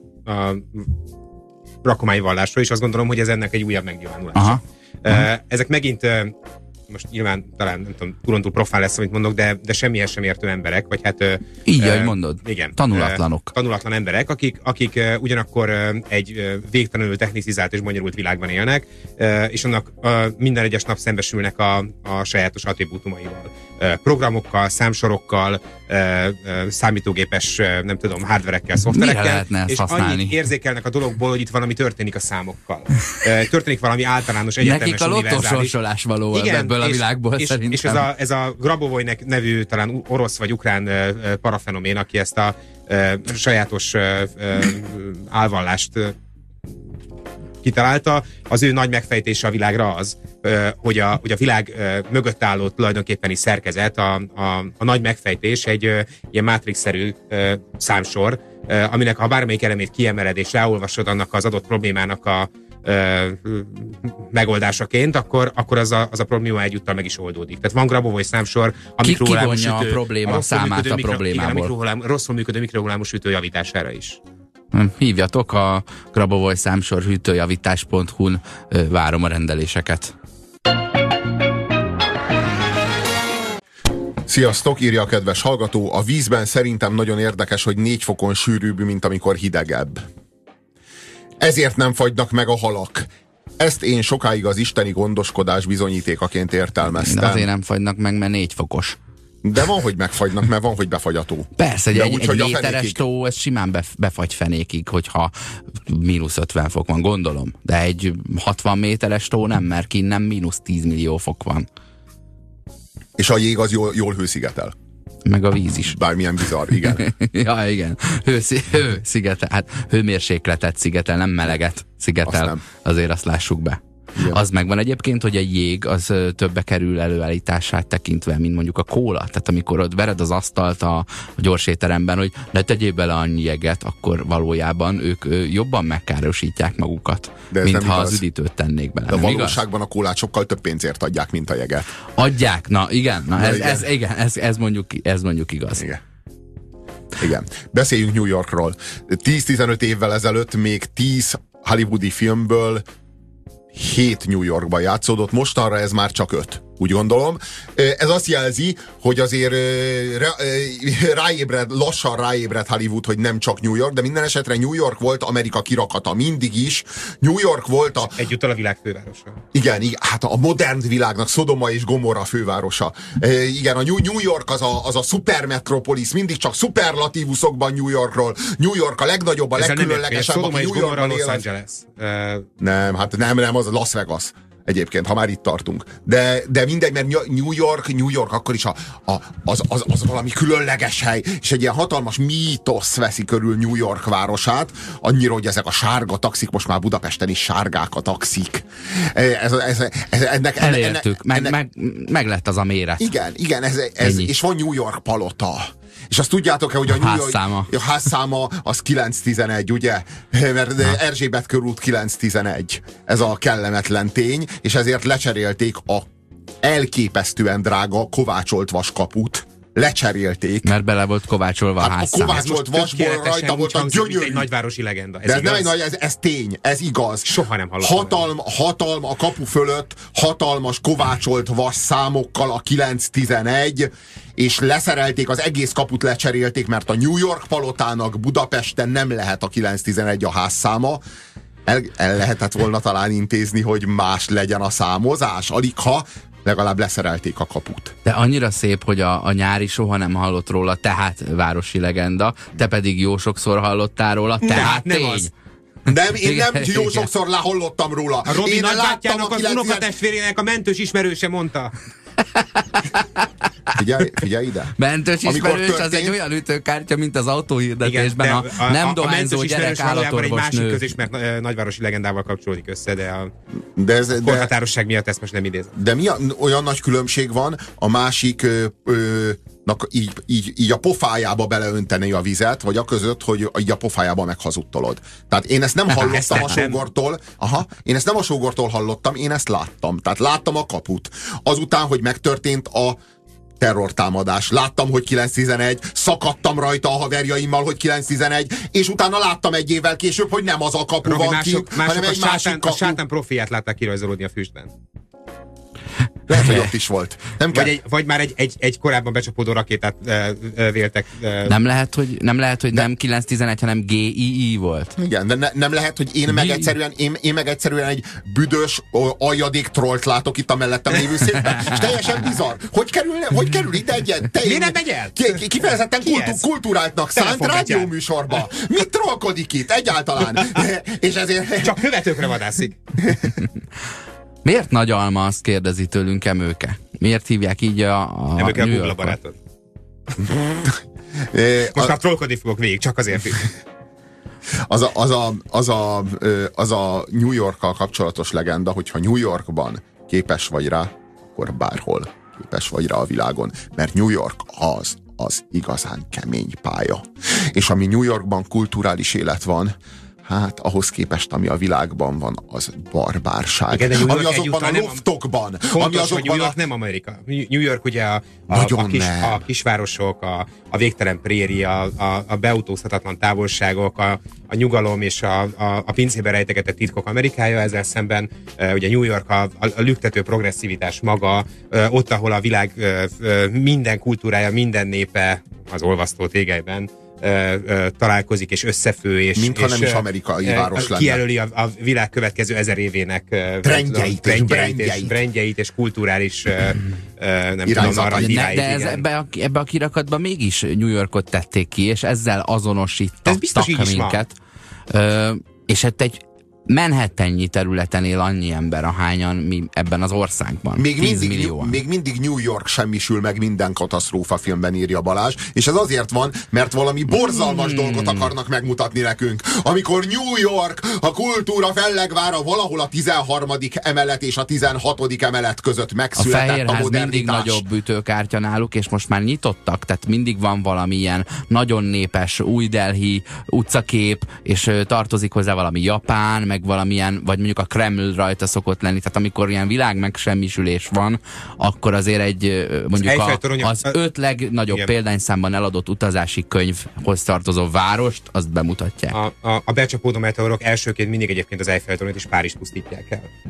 S3: rakományvallásról, és azt gondolom, hogy ez ennek egy újabb megnyilvánulása. Ezek megint, most nyilván talán nem tudom, túlontúl profán lesz, amit mondok, de semmihez sem értő emberek, vagy hát...
S1: Így, ahogy mondod.
S3: Igen.
S1: Tanulatlanok.
S3: Tanulatlan emberek, akik ugyanakkor egy végtelenül technicizált és bonyolult világban élnek, és annak minden egyes nap szembesülnek a sajátos attribútumaival. Programokkal, számsorokkal, számítógépes, nem tudom, hardverekkel, szoftverekkel, és annyit érzékelnek a dologból, hogy itt valami történik a számokkal. Történik valami általános, egyetemes, univerzális.
S1: Nekik a lottósorsolás való ebből a világból szerintem.
S3: És ez a Grabovoi nevű talán orosz vagy ukrán parafenomén, aki ezt a sajátos álvallást kitalálta, az ő nagy megfejtése a világra az, hogy a világ mögött álló tulajdonképpeni szerkezet, a nagy megfejtés egy ilyen mátrix-szerű számsor, aminek ha bármelyik elemét kiemeled és ráolvasod annak az adott problémának a megoldásaként, akkor az a probléma egyúttal meg is oldódik. Tehát van Grabovoi számsor, a mikrohullámos
S1: sütő, a probléma számát a problémából.
S3: Igen, a rosszul működő mikrohullámos sütő javítására is.
S1: Hívjatok a Grabovoi számsor hűtőjavítás.hu-n, várom a rendeléseket.
S2: Sziasztok, írja a kedves hallgató. A vízben szerintem nagyon érdekes, hogy 4 fokon sűrűbb, mint amikor hidegebb. Ezért nem fagynak meg a halak. Ezt én sokáig az isteni gondoskodás bizonyítékaként értelmeztem.
S1: De azért nem fagynak meg, mert 4 fokos.
S2: De van, hogy megfagynak, mert van, hogy befagyató.
S1: Persze, egy méteres tó, ez simán befagy fenékig, hogyha -50 fok van, gondolom. De egy 60 méteres tó nem, mert kint nem -10 millió fok van.
S2: És a jég az jól hőszigetel.
S1: Meg a víz is.
S2: Bármilyen bizarr, igen.
S1: Ja, igen. Hőszigetel, hát hőmérsékletet szigetel, nem meleget szigetel. Azért azt lássuk be. Igen. Az megvan egyébként, hogy a jég az többe kerül előállítását tekintve, mint mondjuk a kóla. Tehát amikor ott vered az asztalt a gyorsétteremben, hogy ne tegyél bele annyi jeget, akkor valójában ők jobban megkárosítják magukat, mint ha az üdítőt tennék bele.
S2: De a valóságban a kólát sokkal több pénzért adják, mint a jeget.
S1: Adják? Na igen, ez mondjuk igaz.
S2: Igen. Beszéljünk New Yorkról. 10-15 évvel ezelőtt még 10 hollywoodi filmből 7 New Yorkban játszódott, mostanra ez már csak 5. úgy gondolom. Ez azt jelzi, hogy azért lassan ráébred Hollywood, hogy nem csak New York, de minden esetre New York volt Amerika kirakata mindig is. New York volt
S3: egyúttal a világ fővárosa.
S2: Igen, hát a modern világnak Szodoma és Gomorra fővárosa. Igen, a New York az a szupermetropolis, mindig csak szuperlatívuszokban New Yorkról. New York a legnagyobb, a legkülönlegesebb, aki New Yorkban
S3: Los Angeles.
S2: Nem, hát nem, az Las Vegas. Egyébként, ha már itt tartunk. De mindegy, mert New York akkor is az valami különleges hely, és egy ilyen hatalmas mítosz veszi körül New York városát, annyira, hogy ezek a sárga taxik, most már Budapesten is sárgák a taxik.
S1: Elértük, meg lett az a méret.
S2: Igen, és van New York palota. És azt tudjátok-e, hogy a házszáma az 911, ugye? Mert Erzsébet körút 911. Ez a kellemetlen tény, és ezért lecserélték a elképesztően drága kovácsolt vaskaput. Lecserélték.
S1: Mert bele volt kovácsolva a házszám.
S2: A kovácsolt vasból rajta volt a gyönyörű.
S3: Egy nagyvárosi legenda.
S2: Ez tény, ez igaz.
S3: Soha nem hallottam.
S2: Hatalm a kapu fölött, hatalmas kovácsolt vas számokkal a 911, és leszerelték, az egész kaput lecserélték, mert a New York palotának Budapesten nem lehet a 911 a házszáma. El lehetett volna talán intézni, hogy más legyen a számozás, aligha legalább leszerelték a kaput.
S1: De annyira szép, hogy a nyári soha nem hallott róla, tehát városi legenda, te pedig jó sokszor hallottál róla, tehát
S3: nem
S1: tény.
S3: az.
S2: Nem, én nem jó sokszor hallottam róla.
S3: A Robi nagybátyjának az unokatestvérének a mentős ismerőse mondta.
S2: Figyelj ide.
S1: Mentős ismerős az egy olyan ütőkártya, mint az autóhirdetésben. A nem dohányzó gyerek állatorvos
S3: egy
S1: nő.
S3: másik közismert nagyvárosi legendával kapcsolódik össze, de a korhatárosság miatt ezt most nem idézem.
S2: De olyan nagy különbség van a másik így a pofájába beleönteni a vizet, vagy a között, hogy így a pofájába meghazudtolod. Tehát én ezt nem hallottam a sógortól. Én ezt nem a sógortól hallottam, én ezt láttam. Tehát láttam a kaput. Azután, hogy megtörtént a terrortámadás. Láttam, hogy 911, szakadtam rajta a haverjaimmal, hogy 911, és utána láttam egy évvel később, hogy nem az a kapu
S3: Robi,
S2: van kint, hanem egy másik kapu.
S3: A sátán profiát látták kirajzolódni a füstben.
S2: Lehet, hogy ott is volt.
S3: Vagy már egy korábban becsapódó rakétát véltek.
S1: Nem lehet, hogy nem 911, hanem GII volt.
S2: Igen, de nem lehet, hogy én meg egyszerűen egy büdös aljadék trollt látok itt a mellettem lévő székben. És teljesen bizarr. Hogy kerül ide egy ilyen...
S3: Miért nem megy el?
S2: Kifejezetten kultúráltnak szánt rádióműsorba. Mit trollkodik itt egyáltalán? És ezért...
S3: Csak követőkre vadászik.
S1: Miért Nagy Alma, azt kérdezi tőlünk Emőke? Miért hívják így a
S3: Emőke a Google barátod. Most már trollkodni fogok végig, csak azért.
S2: Az a New Yorkkal kapcsolatos legenda, hogyha New Yorkban képes vagy rá, akkor bárhol képes vagy rá a világon. Mert New York az igazán kemény pálya. És ami New Yorkban kulturális élet van, hát ahhoz képest, ami a világban van, az barbárság.
S3: Igen,
S2: ami azokban a loftokban.
S3: Fontos, hogy New York nem Amerika. New York ugye a kisvárosok, a végtelen préri, a beautózhatatlan távolságok, a nyugalom és a pincébe rejtegetett titkok Amerikája, ezzel szemben ugye New York a lüktető progresszivitás maga, ott, ahol a világ minden kultúrája, minden népe az olvasztó tégelyben találkozik és összefő, és
S2: nem is amerikai város lenne.
S3: Kijelöli a világ következő 1000 évének trendjeit és kulturális nem tudom, narratíváit.
S1: De ebbe a kirakatban mégis New Yorkot tették ki, és ezzel azonosítottak minket. És hát egy Manhattannyi területen él annyi ember, ahányan mi ebben az országban.
S2: Még mindig New York semmisül meg minden katasztrófa filmben, írja Balázs, és ez azért van, mert valami borzalmas dolgot akarnak megmutatni nekünk. Amikor New York, a kultúra fellegvára valahol a 13. emelet és a 16. emelet között megszületett a
S1: Fehérház
S2: modernitás.
S1: mindig nagyobb ütőkártya náluk, és most már nyitottak, tehát mindig van valamilyen nagyon népes új Delhi utcakép, és tartozik hozzá valami japán, meg valamilyen, vagy mondjuk a Kreml rajta szokott lenni, tehát amikor ilyen világ megsemmisülés van, akkor azért egy mondjuk az 5 legnagyobb példányszámban eladott utazási könyvhoz tartozó várost, azt bemutatják.
S3: A becsapódó meteorok elsőként mindig egyébként az Eiffel-tornyot és Párizst pusztítják el.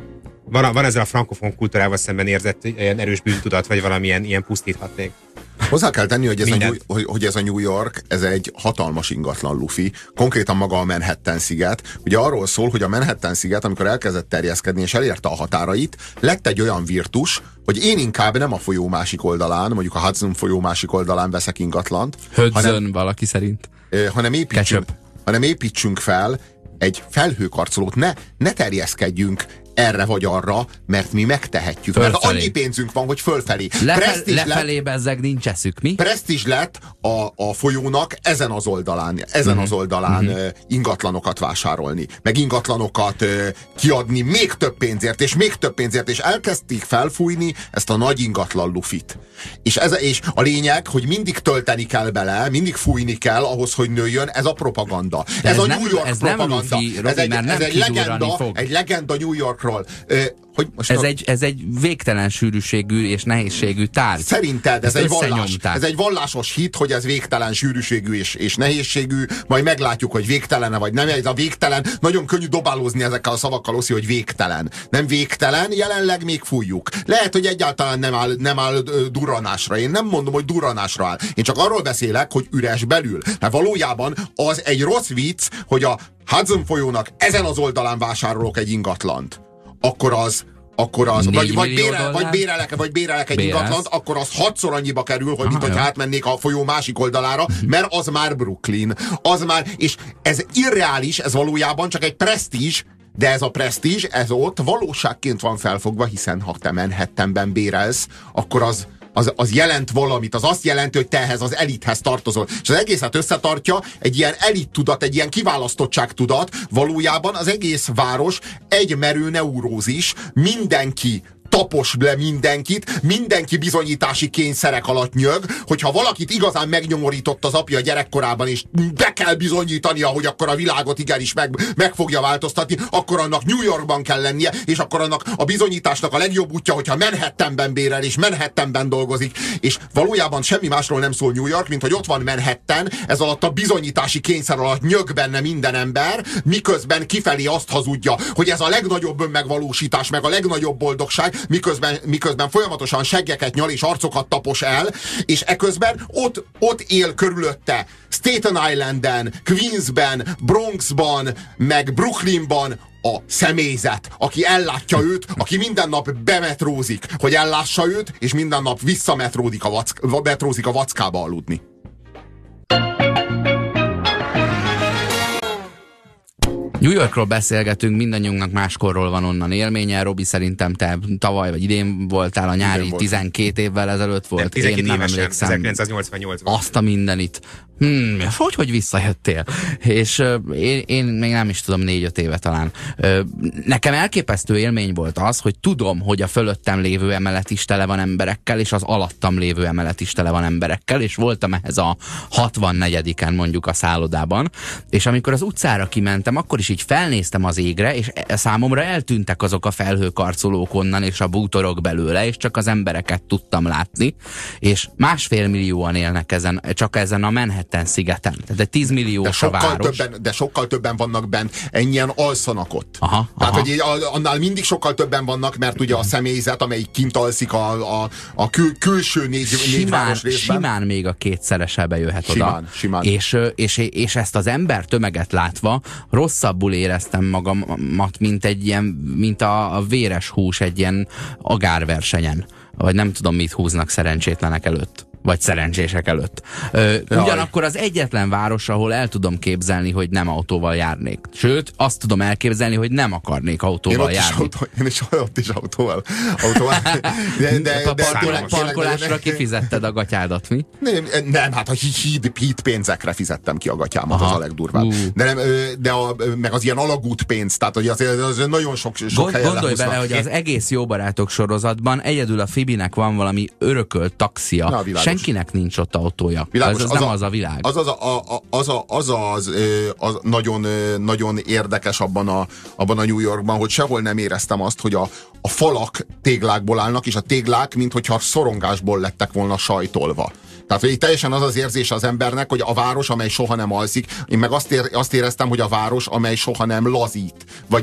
S3: Van ezzel a frankofon kultúrával szemben érzett ilyen erős bűntudat, vagy valamilyen ilyen pusztíthatnék?
S2: Hozzá kell tenni, hogy ez a New York, ez egy hatalmas ingatlan lufi, konkrétan maga a Manhattan-sziget. Ugye arról szól, hogy a Manhattan-sziget, amikor elkezdett terjeszkedni és elérte a határait, lett egy olyan virtus, hogy én inkább nem a folyó másik oldalán, mondjuk a Hudson folyó másik oldalán veszek ingatlant,
S1: Hudson valaki szerint.
S2: Hanem építsünk fel egy felhőkarcolót, ne terjeszkedjünk erre vagy arra, mert mi megtehetjük. Fölfelé. Mert annyi pénzünk van, hogy fölfelé.
S1: Lefelé bezzeg nincs eszük, mi?
S2: Presztízs lett a folyónak ezen az oldalán ingatlanokat vásárolni, meg ingatlanokat kiadni még több pénzért, és elkezdték felfújni ezt a nagy ingatlan lufit. És a lényeg, hogy mindig tölteni kell bele, mindig fújni kell ahhoz, hogy nőjön, ez a propaganda. Ez a New York propaganda. Egy legenda New Yorkról.
S1: Ez egy végtelen sűrűségű és nehézségű tárgy.
S2: Szerinted ez egy vallásos hit, hogy ez végtelen sűrűségű és nehézségű, majd meglátjuk, hogy végtelene vagy nem. Ez a végtelen, nagyon könnyű dobálózni ezekkel a szavakkal, Oszi, hogy végtelen. Nem végtelen, jelenleg még fújjuk. Lehet, hogy egyáltalán nem áll durranásra. Én nem mondom, hogy durranásra áll. Én csak arról beszélek, hogy üres belül. Mert valójában az egy rossz vicc, hogy a Hudson folyónak ezen az oldalán vásárolok egy ingatlant. Akkor az vagy bérelek egy ingatlant, akkor az 6-szor annyiba kerül, hogy mint hogy átmennék a folyó másik oldalára, mert az már Brooklyn. És ez irreális, ez valójában csak egy presztízs, de ez a presztízs, ez ott valóságként van felfogva, hiszen ha te Manhattanben bérelsz, akkor az jelent valamit, az azt jelenti, hogy te ehhez az elithez tartozol. És az egészet összetartja egy ilyen elittudat, egy ilyen kiválasztottságtudat, valójában az egész város egy merő neurózis, mindenki tapos le mindenki bizonyítási kényszerek alatt nyög, hogyha valakit igazán megnyomorított az apja gyerekkorában, és be kell bizonyítania, hogy akkor a világot igenis meg fogja változtatni, akkor annak New Yorkban kell lennie, és akkor annak a bizonyításnak a legjobb útja, hogyha Manhattanben bérel, és Manhattanben dolgozik, és valójában semmi másról nem szól New York, mint hogy ott van Manhattan, ez alatt a bizonyítási kényszer alatt nyög benne minden ember, miközben kifelé azt hazudja, hogy ez a legnagyobb önmegvalósítás, meg a legnagyobb boldogság, miközben folyamatosan seggeket nyal és arcokat tapos el, és eközben ott él körülötte Staten Islanden, Queensben, Bronxban, meg Brooklynban a személyzet, aki ellátja őt, aki minden nap bemetrózik, hogy ellássa őt, és minden nap visszametrózik a vackába aludni.
S1: New Yorkról beszélgetünk, mindannyiunknak máskorról van onnan élménye. Robi, szerintem te tavaly vagy idén voltál, a nyári 12 évvel ezelőtt volt.
S3: 12 én nem emlékszem. 1988-ban.
S1: Azt a mindenit. Hogy visszajöttél? És én még nem is tudom, 4-5 éve talán. Nekem elképesztő élmény volt az, hogy tudom, hogy a fölöttem lévő emelet is tele van emberekkel, és az alattam lévő emelet is tele van emberekkel, és voltam ehhez a 64-en mondjuk a szállodában, és amikor az utcára kimentem, akkor is így felnéztem az égre, és számomra eltűntek azok a felhőkarcolók onnan, és a bútorok belőle, és csak az embereket tudtam látni, és 1,5 millióan élnek csak ezen a Manhattan-szigeten. Tehát egy 10 milliós a város.
S2: De sokkal többen vannak bent, ennyien alszanak ott. Tehát, hogy annál mindig sokkal többen vannak, mert ugye a személyzet, amelyik kint alszik a külső négy városrészben.
S1: Simán még a kétszerese bejöhet oda.
S2: Simán.
S1: És ezt az ember tömeget látva rosszabbul éreztem magamat, mint a véres hús egy ilyen agárversenyen. Vagy nem tudom, mit húznak szerencsétlenek előtt. Vagy szerencsések előtt. Ugyanakkor az egyetlen város, ahol el tudom képzelni, hogy nem autóval járnék. Sőt, azt tudom elképzelni, hogy nem akarnék autóval járni.
S2: Én is ott is autóval.
S1: De parkolásra kifizetted a gatyádat, mi?
S2: Nem, hát a híd pénzekre fizettem ki a gatyámat, az a legdurvább. De meg az ilyen alagút pénz, tehát hogy az nagyon sok helyen
S1: Gondolj bele, hogy az egész Jó barátok sorozatban egyedül a Fibinek van valami örökölt taxia. Senkinek nincs ott autója. Világos, ez nem az a világ.
S2: Az nagyon, nagyon érdekes abban a New Yorkban, hogy sehol nem éreztem azt, hogy a falak téglákból állnak, és a téglák, minthogyha szorongásból lettek volna sajtolva. Tehát, hogy teljesen az érzés az embernek, hogy a város, amely soha nem alszik, én meg azt éreztem, hogy a város, amely soha nem lazít.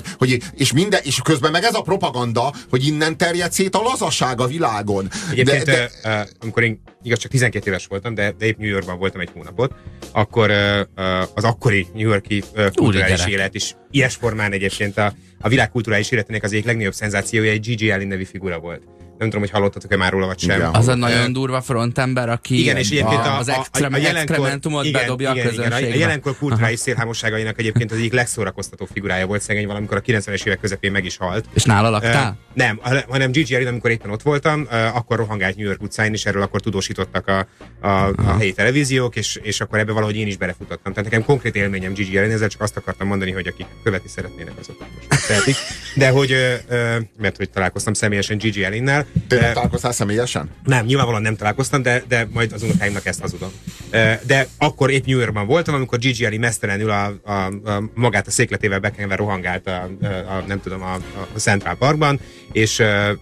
S2: És közben meg ez a propaganda, hogy innen terjed szét a lazasság a világon.
S3: Egyébként, amikor én igaz csak 12 éves voltam, de épp New Yorkban voltam egy hónapot, akkor az akkori New York-i kulturális élet is ilyes formán egyébként a világ kulturális életének az egyik legnagyobb szenzációja egy Gigi Allen nevű figura volt. Nem tudom, hogy hallottatok-e már róla, vagy sem.
S1: Igen. Az a nagyon durva frontember, aki
S3: igen, és
S1: az exkrementumot bedobja a közönségbe.
S3: A jelenkor kulturális szélhámosságainak egyébként az egyik legszórakoztatóbb figurája volt szegény, valamikor a 90-es évek közepén meg is halt.
S1: És nála laktál?
S3: Nem, hanem Gigi Allen, amikor éppen ott voltam, akkor rohangált New York utcáin, és erről akkor tudósítottak a helyi televíziók, és akkor ebbe valahogy én is belefutottam. Tehát nekem konkrét élményem Gigi Allen, ezzel csak azt akartam mondani, hogy akik követni szeretnének, azok most tehetik. De hogy, mert hogy találkoztam személyesen Gigi Allennel.
S2: Te nem találkoztál személyesen?
S3: Nem, nyilvánvalóan nem találkoztam, de majd az unokáimnak ezt hazudom. De akkor épp New Yorkban voltam, amikor Gigi Allen mesztelenül magát a székletével bekenve rohangált nem tudom, a Central Parkban, és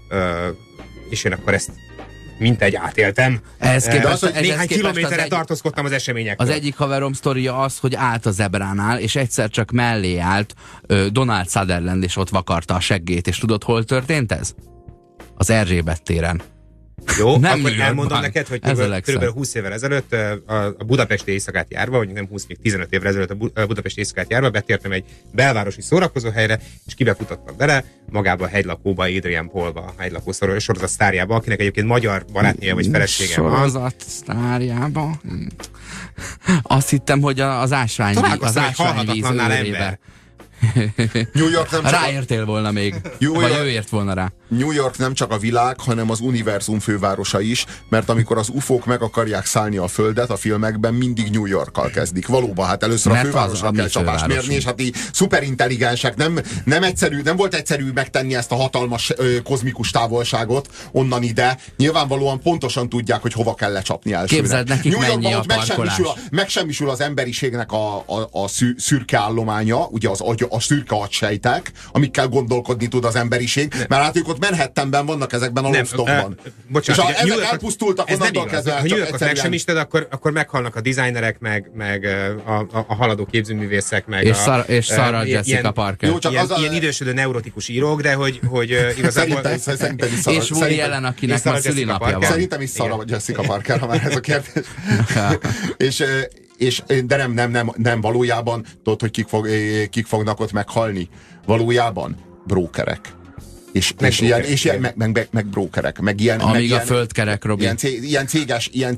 S3: én akkor ezt mintegy átéltem. Néhány kilométerre tartózkodtam az eseményektől.
S1: Az egyik haverom sztoria az, hogy állt a zebránál, és egyszer csak mellé állt Donald Sutherland, és ott vakarta a seggét, és tudod, hol történt ez? Az Erzsébet téren.
S3: Jó, nem akkor elmondom neked, hogy kb. 20 évvel ezelőtt a budapesti éjszakát járva, vagy nem 20, még 15 évvel ezelőtt a budapesti éjszakát járva betértem egy belvárosi szórakozóhelyre, és kibefutottam bele magába a hegylakóba, Adrian Paulba, a hegylakó sorozat sztárjába, akinek egyébként magyar barátnője vagy felesége van.
S1: Sorozat sztárjába? Azt hittem, hogy az ásványvíz őrébe.
S2: New York nem
S1: ráértél volna még, vagy ő ért volna rá.
S2: New York nem csak a világ, hanem az univerzum fővárosa is, mert amikor az UFO-k meg akarják szállni a földet a filmekben, mindig New Yorkkal kezdik. Valóban, hát először a fővárosra kell csapást mérni, és hát így szuperintelligensek, nem volt egyszerű megtenni ezt a hatalmas kozmikus távolságot onnan ide. Nyilvánvalóan pontosan tudják, hogy hova kell lecsapni elsőnek.
S1: Képzeld, nekik mennyi a parkolás.
S2: Megsemmisül az emberiségnek a szürke állománya, ugye a szürke agysejtek, amikkel gondolkodni tud az emberiség, mert hát ők ott Manhattanben vannak ezekben a loftokban. És ezek elpusztultak onnantól kezdve.
S3: Ha New Yorkot megsemmisíted, akkor meghalnak a designerek, meg a haladó képzőművészek, meg
S1: és Sarah Jessica Parker.
S3: Ilyen idősödő neurotikus írók, de hogy igazából...
S2: Szerintem is
S1: és Woody Allen, akinek ma szülinapja van.
S2: Szerintem is Sarah Jessica Parker, ha már ez a kérdés. De nem valójában, tudod, hogy kik fognak ott meghalni? Valójában brókerek. És meg brókerek.
S1: Amíg a földkerek, Robi.
S2: Ilyen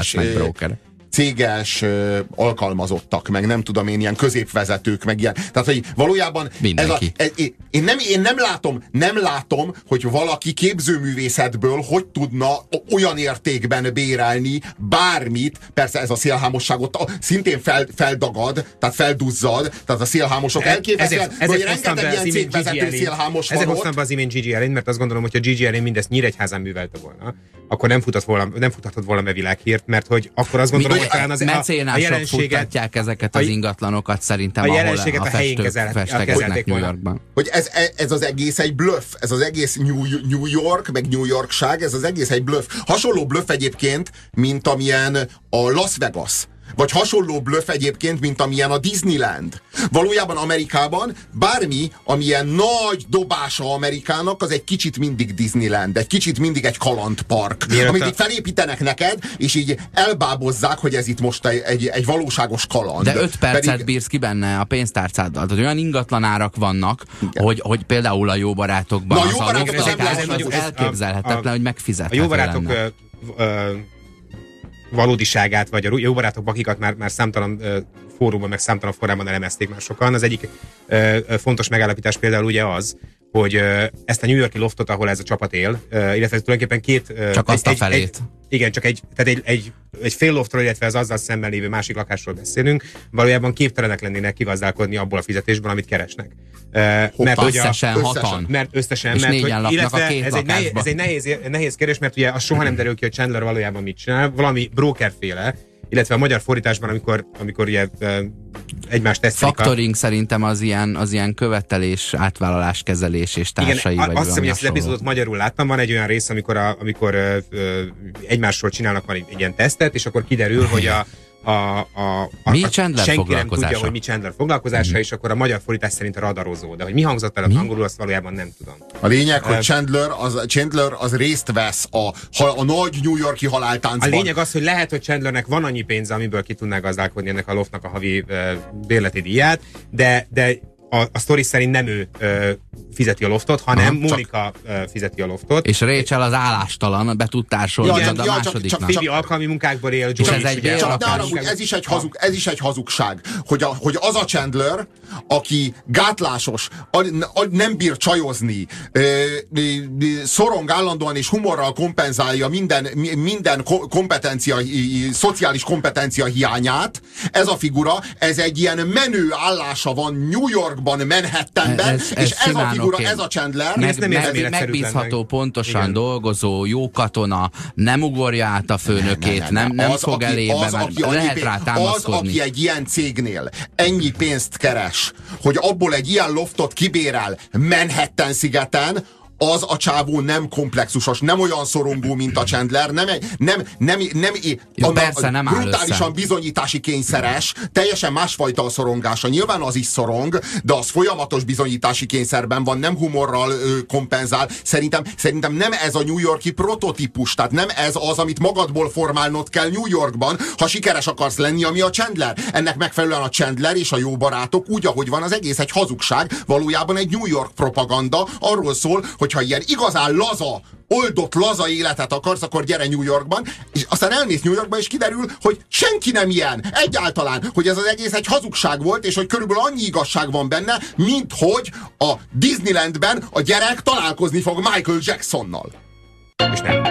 S2: céges alkalmazottak, meg nem tudom én, ilyen középvezetők, meg ilyen. Tehát, hogy valójában én nem látom, hogy valaki képzőművészetből hogy tudna olyan értékben bérelni bármit, persze ez a szélhámosságot szintén feldagad, tehát felduzzad, tehát a szélhámosok elképesztően, hogy rengeteg ilyen cégvezető szélhámos van ott.
S3: Ezért hoztam be az imént Gigi Allen, mert azt gondolom, hogy ha Gigi Allen mindezt Nyíregyházán művelte volna, akkor nem futhatott volna be világhírt, mert hogy akkor azt gondolom, hogy talán
S1: mecénások futtatják ezeket az ingatlanokat szerintem,
S3: a jelenséget a helyén
S1: festegetnek New Yorkban.
S2: Hogy ez az egész egy bluff, ez az egész New York, meg New Yorkság, ez az egész egy bluff. Hasonló bluff egyébként, mint amilyen a Las Vegas. Vagy hasonló bluff egyébként, mint amilyen a Disneyland. Valójában Amerikában bármi, amilyen nagy dobása Amerikának, az egy kicsit mindig Disneyland, egy kicsit mindig egy kalandpark. Amit így felépítenek neked, és így elbábozzák, hogy ez itt most egy valóságos kaland.
S1: De 5 percet bírsz ki benne a pénztárcáddal. Tehát olyan ingatlanárak vannak, hogy például a Jó Barátokban az elképzelhetetlen, hogy megfizethető.
S3: A Jó Barátok valódiságát, vagy a Jó Barátok bakikat már számtalan fórumban, meg számtalan formában elemezték már sokan. Az egyik fontos megállapítás például ugye az, hogy ezt a New York-i loftot, ahol ez a csapat él, illetve tulajdonképpen
S1: csak azt a felét.
S3: Igen, csak egy fél loftról, illetve az azzal szemben lévő másik lakásról beszélünk, valójában képtelenek lennének kigazdálkodni abból a fizetésből, amit keresnek.
S1: Mert összesen hatan.
S3: Mert összesen,
S1: és
S3: mert
S1: négyen laknak a két lakásban.
S3: Ez egy nehéz kérdés, mert ugye az soha nem derül ki, hogy Chandler valójában mit csinál, valami brokerféle, illetve a magyar fordításban, amikor ugye egymást tesztelik.
S1: Factoring szerintem az ilyen követelés, átvállalás, kezelés és társai.
S3: Igen,
S1: vagy
S3: azt hiszem, hogy ezt az epizódot magyarul láttam. Van egy olyan rész, amikor egymásról csinálnak van egy ilyen tesztet, és akkor kiderül, hogy senki nem tudja, hogy mi Chandler foglalkozása, és akkor a magyar fordítás szerint a radarozó. De hogy mi hangzott el angolul, azt valójában nem tudom.
S2: A lényeg, hogy Chandler az részt vesz a nagy New York-i haláltáncban.
S3: A lényeg az, hogy lehet, hogy Chandlernek van annyi pénze, amiből ki tudná gazdálkodni ennek a loftnak a havi bérleti díját, de a sztori szerint nem ő fizeti a loftot, hanem Mónika fizeti a loftot.
S1: És Rachel az állástalan, be tud társolni a másodiknak.
S3: Csak Phoebe alkalmi munkákból él.
S1: És ez egy
S2: ez is egy hazugság, hogy az a Chandler, aki gátlásos, nem bír csajozni, szorong állandóan és humorral kompenzálja minden kompetencia, szociális kompetencia hiányát, ez a figura, ez egy ilyen menő állása van New Yorkban, Manhattanben, és ez a figura, ez a Chandler.
S1: Megbízható, pontosan dolgozó, jó katona, nem ugorja át a főnökét, nem fog elébe, lehet rá támaszkodni.
S2: Az, aki egy ilyen cégnél ennyi pénzt keres, hogy abból egy ilyen loftot kibérel Manhattan szigeten, az a csávó nem komplexusos, nem olyan szorongó, mint a Chandler, nem brutálisan bizonyítási kényszeres, teljesen másfajta a szorongása. Nyilván az is szorong, de az folyamatos bizonyítási kényszerben van, nem humorral kompenzál. Szerintem nem ez a New York-i prototípus, tehát nem ez az, amit magadból formálnod kell New Yorkban, ha sikeres akarsz lenni, ami a Chandler. Ennek megfelelően a Chandler és a jó barátok úgy, ahogy van, az egész egy hazugság, valójában egy New York propaganda, arról szól, hogy ha ilyen igazán oldott laza életet akarsz, akkor gyere New Yorkban, és aztán elmész New Yorkba, és kiderül, hogy senki nem ilyen. Egyáltalán, hogy ez az egész egy hazugság volt, és hogy körülbelül annyi igazság van benne, mint hogy a Disneylandben a gyerek találkozni fog Michael Jacksonnal. És nem.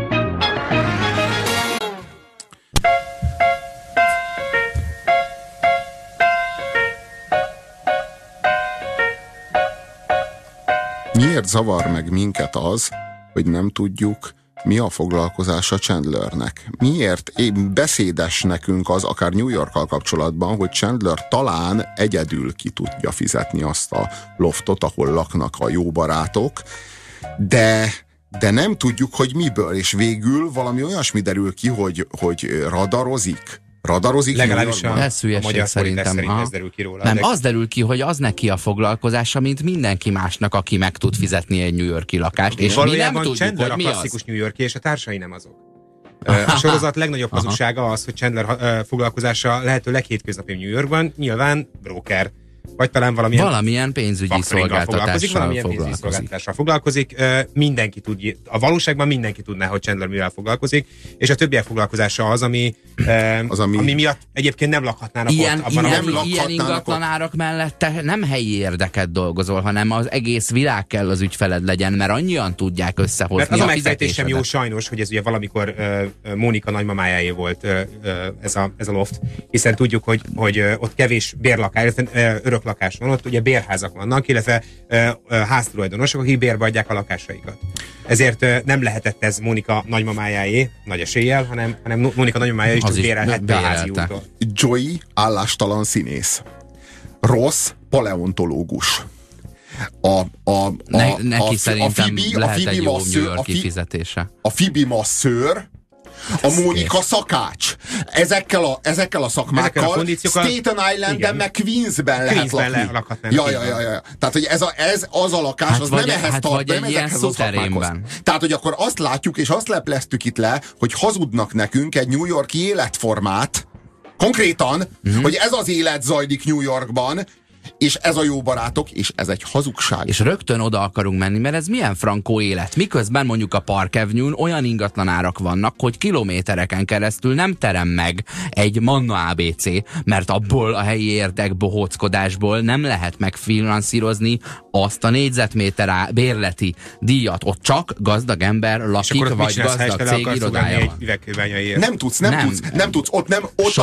S2: Miért zavar meg minket az, hogy nem tudjuk, mi a foglalkozása Chandlernek? Miért beszédes nekünk az, akár New Yorkkal kapcsolatban, hogy Chandler talán egyedül ki tudja fizetni azt a loftot, ahol laknak a jó barátok, de nem tudjuk, hogy miből, és végül valami olyasmi derül ki, hogy radarozik.
S3: Legalábbis a magyar szerint ez derül ki róla.
S1: Nem, az derül ki, hogy az neki a foglalkozása, mint mindenki másnak, aki meg tud fizetni egy New York-i lakást, és mi nem tudjuk,
S3: Chandler
S1: hogy mi
S3: a klasszikus New York-i, és a társai nem azok. A sorozat legnagyobb hazugsága az, hogy Chandler foglalkozása lehető leghétköznapibb New Yorkban, nyilván broker. Vagy talán valamilyen
S1: pénzügyi szolgáltatással
S3: foglalkozik. Mindenki tudja, a valóságban mindenki tudná, hogy Chandler mivel foglalkozik, és a többiek foglalkozása az, ami miatt egyébként nem lakhatnának ott.
S1: Ilyen ingatlanárak mellett nem helyi érdeket dolgozol, hanem az egész világ kell az ügyfeled legyen, mert annyian tudják összehozni
S3: mert az a megfejtés sem jó sajnos, hogy ez ugye valamikor Mónika nagymamájáé volt ez a loft, hiszen tudjuk, hogy ott kevés bérlakás, lakás van, ott ugye bérházak vannak, illetve háztulajdonosok, akik bérbe adják a lakásaikat. Ezért nem lehetett ez Mónika nagymamájáé, nagy eséllyel, hanem Mónika nagymamája is csak bérelhette a házi úttól.
S2: Joey állástalan színész. Ross paleontológus.
S1: Neki szerintem lehet egy jó New York-i fizetése.
S2: A Phoebe masszőr, a Mónika szakács. Ezekkel a szakmákkal Staten Islanden meg Queensben lehet lakni. Ja. Tehát, hogy ez az a lakás, az nem ehhez tart, nem ezekhez a szakmákhoz. Tehát, hogy akkor azt látjuk, és azt lepleztük itt le, hogy hazudnak nekünk egy New York-i életformát, konkrétan, hogy ez az élet zajlik New Yorkban, és ez a jó barátok, és ez egy hazugság.
S1: És rögtön oda akarunk menni, mert ez milyen frankó élet. Miközben mondjuk a Park Avenue-n olyan ingatlanárak vannak, hogy kilométereken keresztül nem terem meg egy Manna ABC, mert abból a helyi érdekbohóckodásból nem lehet megfinanszírozni azt a négyzetméter bérleti díjat. Ott csak gazdag ember lakik, vagy gazdag cég irodája van.
S2: Nem tudsz. Ott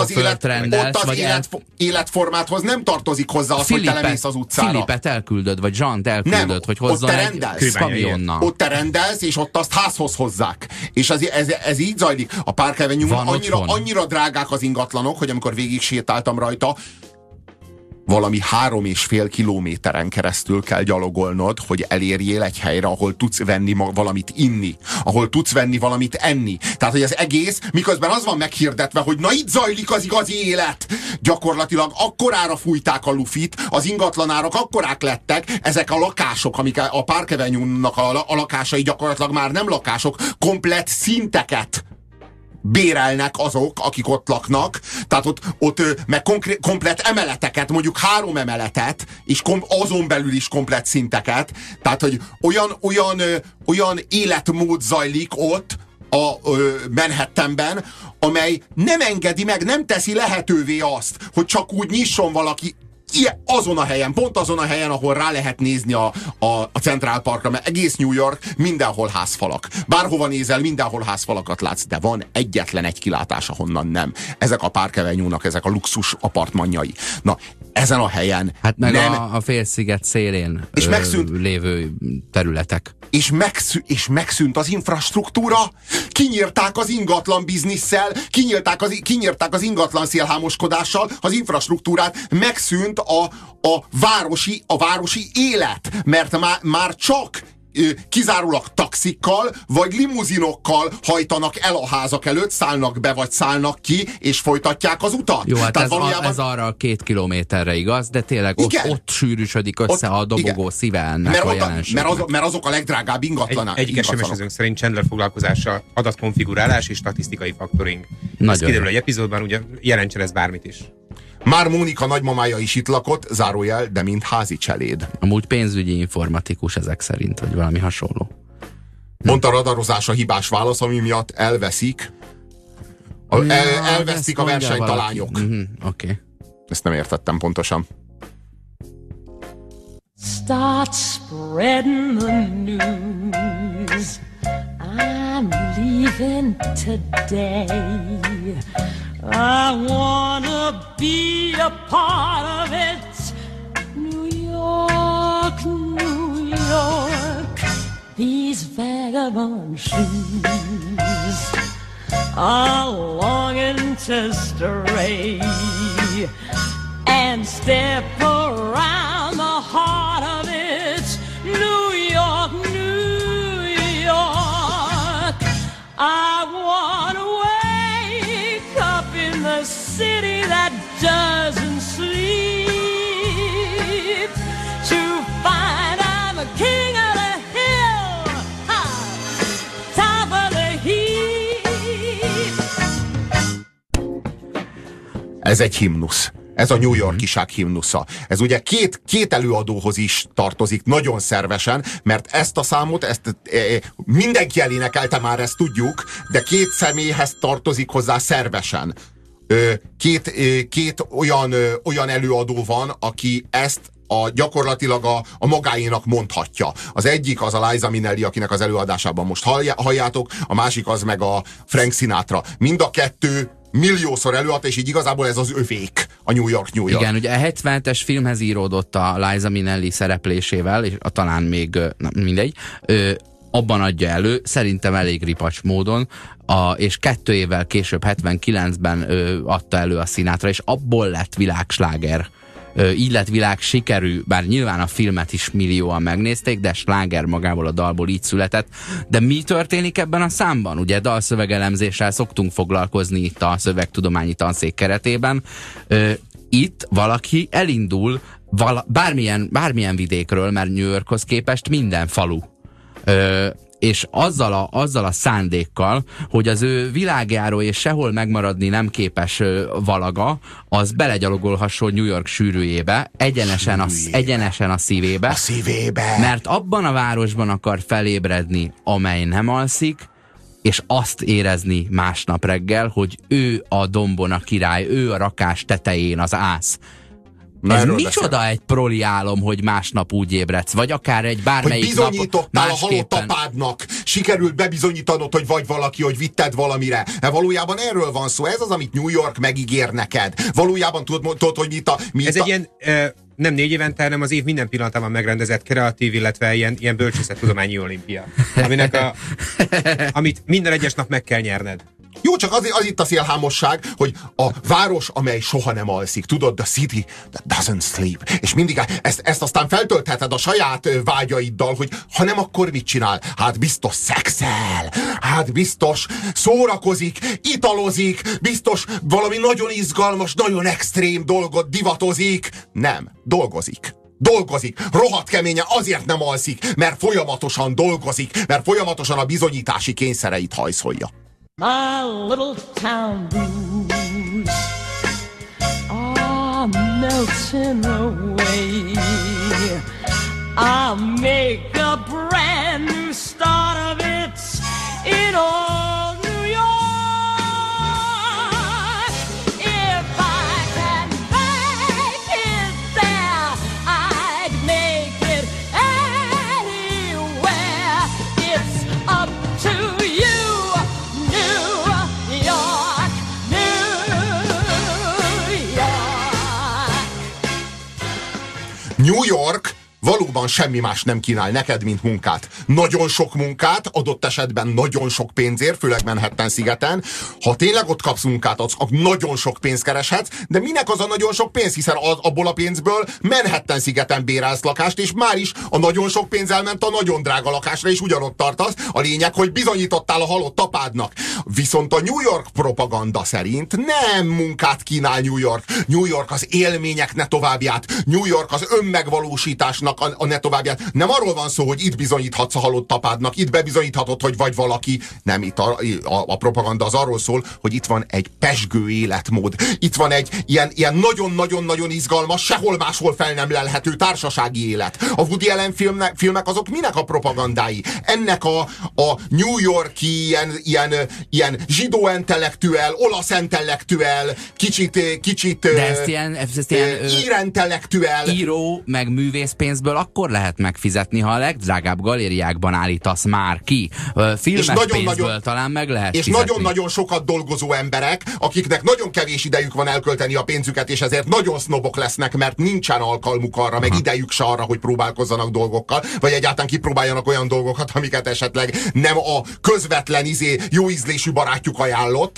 S2: az életformáthoz nem tartozik hozzá az, hogy te lemész az utcára.
S1: Filipet elküldöd, vagy Zsant elküldöd, hogy hozzon egy kamionnal.
S2: Ott te rendelsz, és ott azt házhoz hozzák. És ez így zajlik. A Park Avenue-n annyira drágák az ingatlanok, hogy amikor végig sétáltam rajta, valami 3,5 kilométeren keresztül kell gyalogolnod, hogy elérjél egy helyre, ahol tudsz venni valamit inni, ahol tudsz venni valamit enni. Tehát, hogy az egész, miközben az van meghirdetve, hogy na itt zajlik az igazi élet. Gyakorlatilag akkorára fújták a lufit, az ingatlanárak akkorák lettek, ezek a lakások, amik a Park Avenue-nak a lakásai gyakorlatilag már nem lakások, komplett szinteket bérelnek azok, akik ott laknak, tehát ott meg komplett emeleteket, mondjuk 3 emeletet, és azon belül is komplett szinteket, tehát, hogy olyan életmód zajlik ott a Manhattanben, amely nem engedi meg, nem teszi lehetővé azt, hogy csak úgy nyisson valaki azon a helyen, pont azon a helyen, ahol rá lehet nézni a Central Parkra, mert egész New York mindenhol házfalak. Bárhova nézel, mindenhol házfalakat látsz, de van egyetlen egy kilátás, ahonnan nem. Ezek a Park Avenue-nak, ezek a luxus apartmanjai. Na, ezen a helyen
S1: hát meg nem, a félsziget szélén és lévő területek.
S2: És megszűnt az infrastruktúra, kinyírták az ingatlan bizniszsel, kinyírták az ingatlan szélhámoskodással az infrastruktúrát, megszűnt a városi élet, mert már csak kizárólag taxikkal vagy limuzinokkal hajtanak el a házak előtt, szállnak be vagy szállnak ki, és folytatják az utat.
S1: Jó, hát ez arra 2 kilométerre igaz, de tényleg ott sűrűsödik össze a dobogó szíve ennek a jelenségnek.
S2: Mert azok a legdrágább ingatlanák.
S3: Egyik SMS-ezőnk szerint Chandler foglalkozása adatkonfigurálás és statisztikai faktoring. Ez kiderül egy epizódban, ugye jelentsen ez bármit is.
S2: Már Mónika nagymamája is itt lakott, zárójel, de mint házi cseléd.
S1: Amúgy pénzügyi informatikus ezek szerint, vagy valami hasonló.
S2: Pont a radarozás a hibás válasz, ami miatt elveszik a versenytalányok.
S1: Okay.
S2: Ezt nem értettem pontosan.
S4: Start spreading the news. I'm leaving today. I wanna be a part of it. New York, New York, these vagabond shoes are longing to stray and step around the heart of it. New York, New York, I wanna wake up in the city that doesn't sleep to find I'm a king of the hill, top of the heap.
S2: Ez egy himnusz. Ez a New Yorkiság himnusza. Ez ugye két előadóhoz is tartozik nagyon szervesen, mert ezt a számot, mindenki elénekelte már, ezt tudjuk, de 2 személyhez tartozik hozzá szervesen. Két olyan előadó van, aki ezt gyakorlatilag a magáénak mondhatja. Az egyik az a Liza Minnelli, akinek az előadásában most halljátok, a másik az meg a Frank Sinatra. Mind a kettő milliószor előadta, és így igazából ez az övék, a New York.
S1: Igen, ugye a 77-es filmhez íródott a Liza Minnelli szereplésével, és talán még, mindegy, abban adja elő, szerintem elég ripacs módon, és 2 évvel később, 79-ben adta elő a Sinatra, és abból lett világsláger. Így lett világ sikerű, bár nyilván a filmet is millióan megnézték, de sláger magából a dalból így született. De mi történik ebben a számban? Ugye dalszövegelemzéssel szoktunk foglalkozni itt a szövegtudományi tanszék keretében. Itt valaki elindul bármilyen vidékről, mert New Yorkhoz képest minden falu. és azzal a szándékkal, hogy az ő világjáró és sehol megmaradni nem képes valaga, az belegyalogolhasson New York sűrűjébe, egyenesen a szívébe.
S2: A szívébe.
S1: Mert abban a városban akar felébredni, amely nem alszik, és azt érezni másnap reggel, hogy ő a dombon a király, ő a rakás tetején az ász. Ez micsoda egy proli álom, hogy másnap úgy ébredsz, vagy akár egy bármelyik nap másképpen.
S2: Hogy bizonyítottál a halott apádnak, sikerült bebizonyítanod, hogy vagy valaki, hogy vitted valamire. Valójában erről van szó, ez az, amit New York megígér neked. Valójában tudod, hogy
S3: ez egy ilyen, nem 4 évente, hanem az év minden pillanatában megrendezett kreatív, illetve ilyen bölcsészettudományi olimpia. Amit minden egyes nap meg kell nyerned.
S2: Jó, csak az itt a szélhámosság, hogy a város, amely soha nem alszik, tudod, the city that doesn't sleep. És mindig ezt aztán feltöltheted a saját vágyaiddal, hogy ha nem, akkor mit csinál? Hát biztos szexel, hát biztos szórakozik, italozik, biztos valami nagyon izgalmas, nagyon extrém dolgot divatozik. Nem, dolgozik. Rohadt keményen, azért nem alszik, mert folyamatosan dolgozik, mert folyamatosan a bizonyítási kényszereit hajszolja.
S4: My little town blues are melting away. I'll make a brand new start of it in old New York. If I can make it there, I'd make it anywhere. It's up to you.
S2: New York valóban semmi más nem kínál neked, mint munkát. Nagyon sok munkát, adott esetben nagyon sok pénzért, főleg Manhattan szigeten. Ha tényleg ott kapsz munkát, nagyon sok pénzt kereshetsz, de minek az a nagyon sok pénz? Hiszen abból a pénzből Manhattan szigeten bérelsz lakást, és már is a nagyon sok pénz elment a nagyon drága lakásra, és ugyanott tartasz. A lényeg, hogy bizonyítottál a halott apádnak. Viszont a New York propaganda szerint nem munkát kínál New York. New York az élmények ne továbbját. New York az önmegvalósításnak a ne továbbját. Nem arról van szó, hogy itt bizonyíthatsz a halott apádnak, itt bebizonyíthatod, hogy vagy valaki. Nem, itt a propaganda az arról szól, hogy itt van egy pezsgő életmód. Itt van egy ilyen nagyon-nagyon-nagyon izgalmas, sehol máshol fel nem lelhető társasági élet. A Woody Allen filmek azok minek a propagandái? Ennek a New York-i ilyen zsidó intellektuel, olasz intellektuel, kicsit
S1: de ezt ilyen
S2: írintellektuel.
S1: Író meg művészpénzből akkor lehet megfizetni, ha a legdrágább galériákban állítasz már ki. Filmes pénzből talán meg lehet
S2: és
S1: fizetni.
S2: Nagyon-nagyon sokat dolgozó emberek, akiknek nagyon kevés idejük van elkölteni a pénzüket, és ezért nagyon sznobok lesznek, mert nincsen alkalmuk arra, meg idejük se arra, hogy próbálkozzanak dolgokkal, vagy egyáltalán kipróbáljanak olyan dolgokat, amiket esetleg nem a közvetlen jó ízlésű barátjuk ajánlott.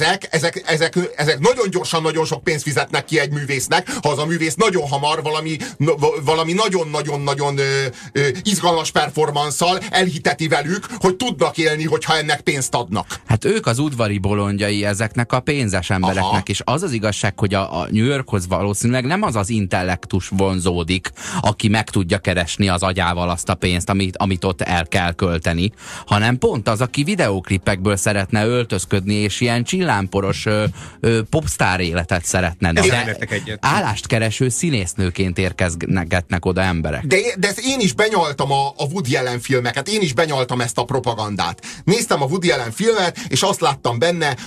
S2: Ezek nagyon gyorsan, nagyon sok pénzt fizetnek ki egy művésznek, ha az a művész nagyon hamar valami nagyon-nagyon izgalmas performanszal elhiteti velük, hogy tudnak élni, hogyha ennek pénzt adnak.
S1: Hát ők az udvari bolondjai ezeknek a pénzes embereknek, aha. És az az igazság, hogy a New Yorkhoz valószínűleg nem az az intellektus vonzódik, aki meg tudja keresni az agyával azt a pénzt, amit ott el kell költeni, hanem pont az, aki videóklipekből szeretne öltözködni, és ilyen csillámporos popstar életet szeretne. De állást kereső színésznőként érkezgetnek oda emberek.
S2: De ezt én is benyaltam a Woody Allen filmeket, én is benyaltam ezt a propagandát. Néztem a Woody Allen filmet, és azt láttam benne,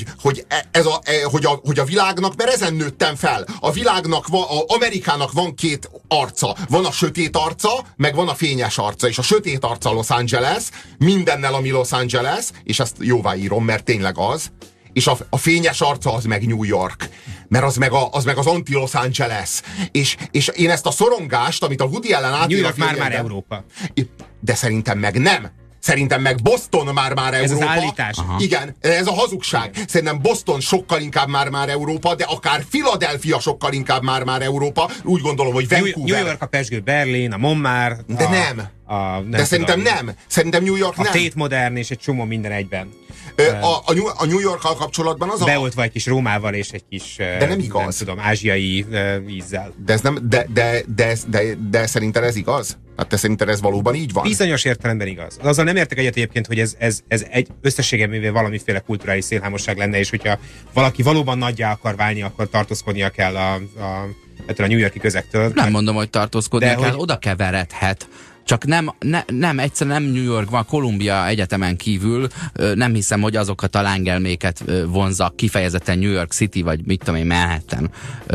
S2: hogy a világnak, mert ezen nőttem fel, a világnak, Amerikának van két arca. Van a sötét arca, meg van a fényes arca, és a sötét arca Los Angeles, mindennel, ami Los Angeles, és ezt jóváírom, mert tényleg az, és a fényes arca az meg New York, mert az meg az anti-Los Angeles. És én ezt a szorongást, amit a Woody Allen átír
S3: New York már Európa.
S2: De szerintem meg nem. Szerintem meg Boston már Európa.
S3: Ez az állítás.
S2: Aha. Igen, ez a hazugság. Igen. Szerintem Boston sokkal inkább már Európa, de akár Philadelphia sokkal inkább már Európa. Úgy gondolom, hogy Vancouver.
S3: New York a pezsgő, Berlin, a Montmartre.
S2: De nem. De szerintem nem. Szerintem New York nem.
S3: A Tate Modern és egy csomó minden egyben.
S2: A New Yorkkal kapcsolatban az
S3: beoltva egy kis Rómával és egy kis
S2: de nem igaz.
S3: Nem tudom, ázsiai ízzel.
S2: De ez nem, de szerinted ez igaz? Hát te szerinted ez valóban így van?
S3: Bizonyos értelemben igaz. Azzal nem értek egyet egyébként, hogy ez egy összességében valamiféle kulturális szélhámosság lenne, és hogyha valaki valóban nagyjá akar válni, akkor tartózkodnia kell ettől a New York-i közektől.
S1: Nem mondom, hogy tartózkodnia kell, oda keveredhet. Csak nem egyszerűen nem New York van, Columbia Egyetemen kívül nem hiszem, hogy azokat a lángelméket vonzza kifejezetten New York City, vagy mit tudom én, Manhattan,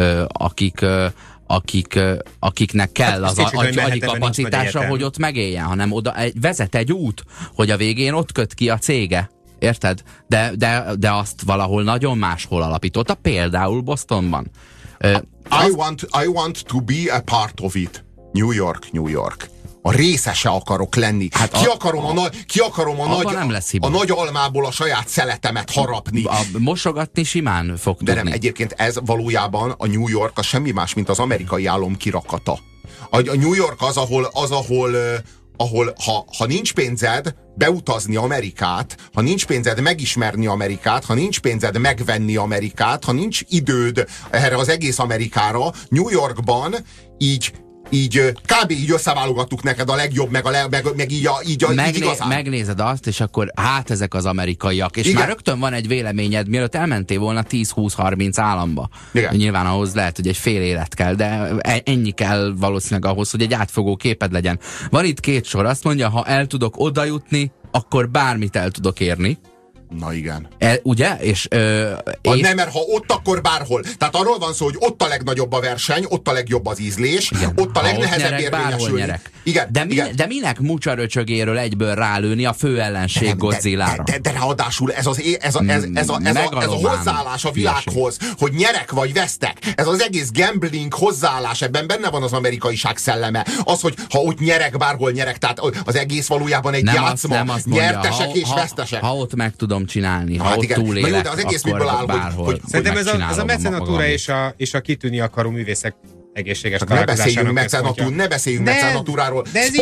S1: akiknek kell az agyi kapacitása, hogy ott megéljen, hanem oda vezet egy út, hogy a végén ott köt ki a cége. Érted? De azt valahol nagyon máshol alapította, például Bostonban.
S2: I want to be a part of it. New York. A részese akarok lenni. Hát ki akarom a nagy almából a saját szeletemet harapni.
S1: Mosogatni simán fog tudni.
S2: De nem, egyébként ez valójában a New York az semmi más, mint az amerikai álom kirakata. A New York az, ahol ha nincs pénzed beutazni Amerikát, ha nincs pénzed megismerni Amerikát, ha nincs pénzed megvenni Amerikát, ha nincs időd erre az egész Amerikára, New Yorkban így kb. Így összeválogattuk neked a legjobb, meg így igazán.
S1: Megnézed azt, és akkor hát ezek az amerikaiak. És igen, már rögtön van egy véleményed, mielőtt elmentél volna 10-20-30 államba. Igen. Nyilván ahhoz lehet, hogy egy fél élet kell, de ennyi kell valószínűleg ahhoz, hogy egy átfogó képed legyen. Van itt két sor, azt mondja, ha el tudok oda jutni, akkor bármit el tudok érni.
S2: Na igen.
S1: Ugye? És
S2: nem, mert ha ott, akkor bárhol. Tehát arról van szó, hogy ott a legnagyobb a verseny, ott a legjobb az ízlés, igen, ott a legnehezebb érvényesülni.
S1: Igen, de minek mucsaröcsögéről egyből rálőni a fő ellenség Godzillára?
S2: De ráadásul ez a hozzáállás a világhoz, hogy nyerek vagy vesztek. Ez az egész gambling hozzáállás, ebben benne van az amerikaiság szelleme. Az, hogy ha ott nyerek, bárhol nyerek, tehát az egész valójában egy játszma. Nyertesek és vesztesek.
S1: Ha ott meg tudom csinálni, ha ott túlélek,
S2: de az egész miből áll,
S1: bárhol.
S3: Szerintem ez a mecenatúra és a kitűnni akaró művészek egészséges találkozásának.
S2: Ne beszéljünk mecenatúráról.
S3: De ez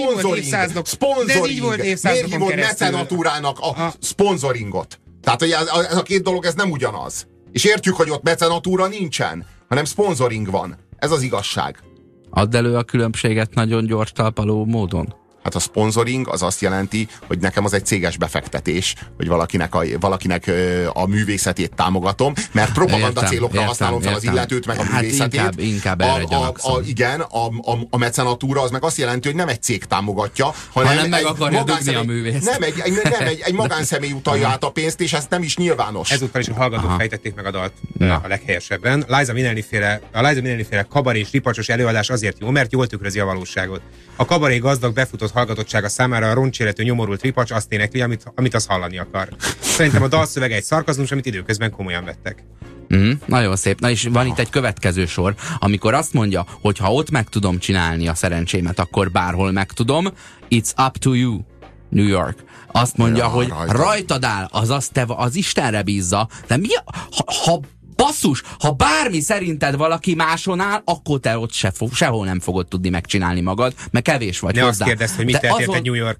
S3: így volt évszázadokon
S2: keresztül. Mecenatúrának a szponzoringot. Tehát ez a két dolog, ez nem ugyanaz. És értjük, hogy ott mecenatúra nincsen, hanem szponzoring van. Ez az igazság.
S1: Add elő a különbséget nagyon gyors talpaló módon.
S2: Hát a szponzoring az azt jelenti, hogy nekem az egy céges befektetés, hogy valakinek a művészetét támogatom, mert propaganda célokra használom fel az illetőt, meg a művészetét.
S1: Hát inkább erre gyanakszom.
S2: Igen, a mecenatúra az meg azt jelenti, hogy nem egy cég támogatja, hanem
S1: meg akarja dugni a művészt.
S2: Egy magánszemély utalja át a pénzt, és ez nem is nyilvános.
S3: Ezúttal is a hallgatók fejtették meg a dalt a leghelyesebben. A Liza Minnelli-féle kabaré és ripacsos előadás azért jó, mert jól tükrözi a valóságot. A kabaré gazdag befutott hallgatottsága számára a roncséretű nyomorult ripacs azt énekli, amit az hallani akar. Szerintem a dalszövege egy szarkazmus, amit időközben komolyan vettek.
S1: Nagyon szép. Na és van itt egy következő sor, amikor azt mondja, hogy ha ott meg tudom csinálni a szerencsémet, akkor bárhol meg tudom. It's up to you, New York. Azt mondja, hogy rajtad áll, azaz te az Istenre bízza, de mi basszus, ha bármi szerinted valaki máson áll, akkor te ott sehol nem fogod tudni megcsinálni magad, mert kevés vagy hozzá.
S3: Ne azt kérdezd, hogy mit elérte New York.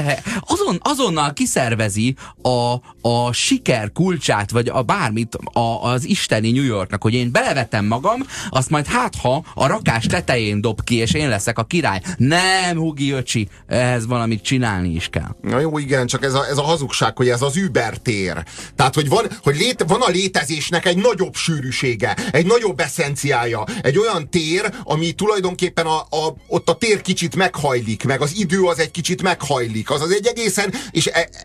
S1: Azonnal kiszervezi a siker kulcsát, vagy a bármit az isteni New Yorknak, hogy én belevetem magam, azt majd ha a rakás tetején dob ki, és én leszek a király. Nem, Hugi öcsi, ehhez valamit csinálni is kell.
S2: Na jó, igen, csak ez a hazugság, hogy ez az übertér. Tehát, hogy van a létezésnek egy nagyobb sűrűsége, egy nagyobb eszenciája, egy olyan tér, ami tulajdonképpen ott a tér kicsit meghajlik, meg az idő az egy kicsit meghajlik. Az egy egészen, és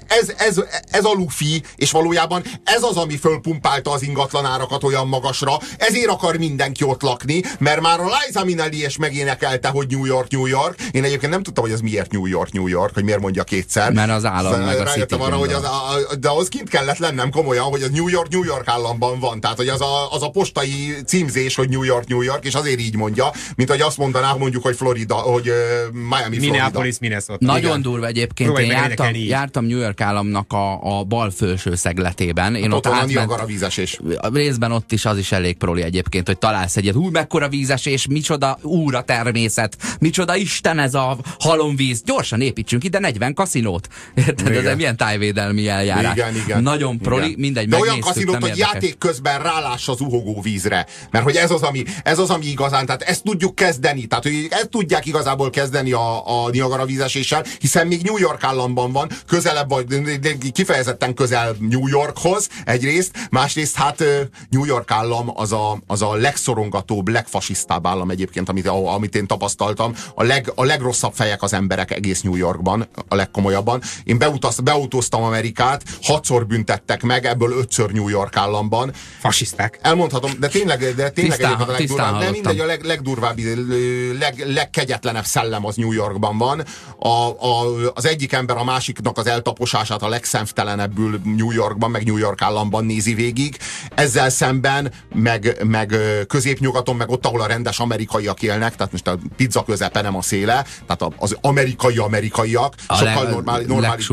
S2: ez a lufi, és valójában ez az, ami fölpumpálta az ingatlanárakat olyan magasra, ezért akar mindenki ott lakni, mert már a Liza Minnelli és megénekelte, hogy New York, New York. Én egyébként nem tudtam, hogy ez miért New York, New York, hogy miért mondja kétszer.
S1: Mert az állam meg a City
S2: arra, hogy de az kint kellett lennem komolyan, hogy az New York, New York államban van. Tehát, hogy hogy az a postai címzés, hogy New York, New York, és azért így mondja, mint hogy azt mondanák mondjuk, hogy Florida, hogy Miami,
S3: Minneapolis, Minnesota.
S1: Nagyon durva egyébként. Én jártam New York államnak a bal felső szegletében. Én ott
S2: a Niagara vízesés.
S1: Részben ott is az is elég proli egyébként, hogy találsz egyet. Mekkora vízesés, micsoda úra természet, micsoda Isten ez a halomvíz. Gyorsan építsünk ide 40 kaszinót. Érted? Ez milyen tájvédelmi eljárás.
S2: Igen.
S1: Nagyon proli, mindegy,
S2: de olyan kaszinót, hogy játék közben ráláss az uhogó vízre. Mert hogy ez az, ami igazán, tehát ezt tudjuk kezdeni. Tehát, hogy ezt tudják igazából kezdeni a Niagara vízeséssel, hiszen még New York államban van, közelebb vagy, kifejezetten közel New Yorkhoz egyrészt, másrészt hát New York állam az a legszorongatóbb, legfasisztább állam egyébként, amit én tapasztaltam. A legrosszabb fejek az emberek egész New Yorkban, a legkomolyabban. Én beautóztam Amerikát, 6-szor büntettek meg, ebből 5-ször New York államban.
S3: Fasiszták.
S2: Elmondhatom, de tényleg a legdurvább, de mindegy, a legdurvább, legkegyetlenebb szellem az New Yorkban van. Az egyik ember a másiknak az eltaposását a legszemtelenebbül New Yorkban, meg New York államban nézi végig. Ezzel szemben, meg középnyugaton, meg ott, ahol a rendes amerikaiak élnek, tehát most a pizza közepe nem a széle, tehát az amerikaiak, sokkal normális,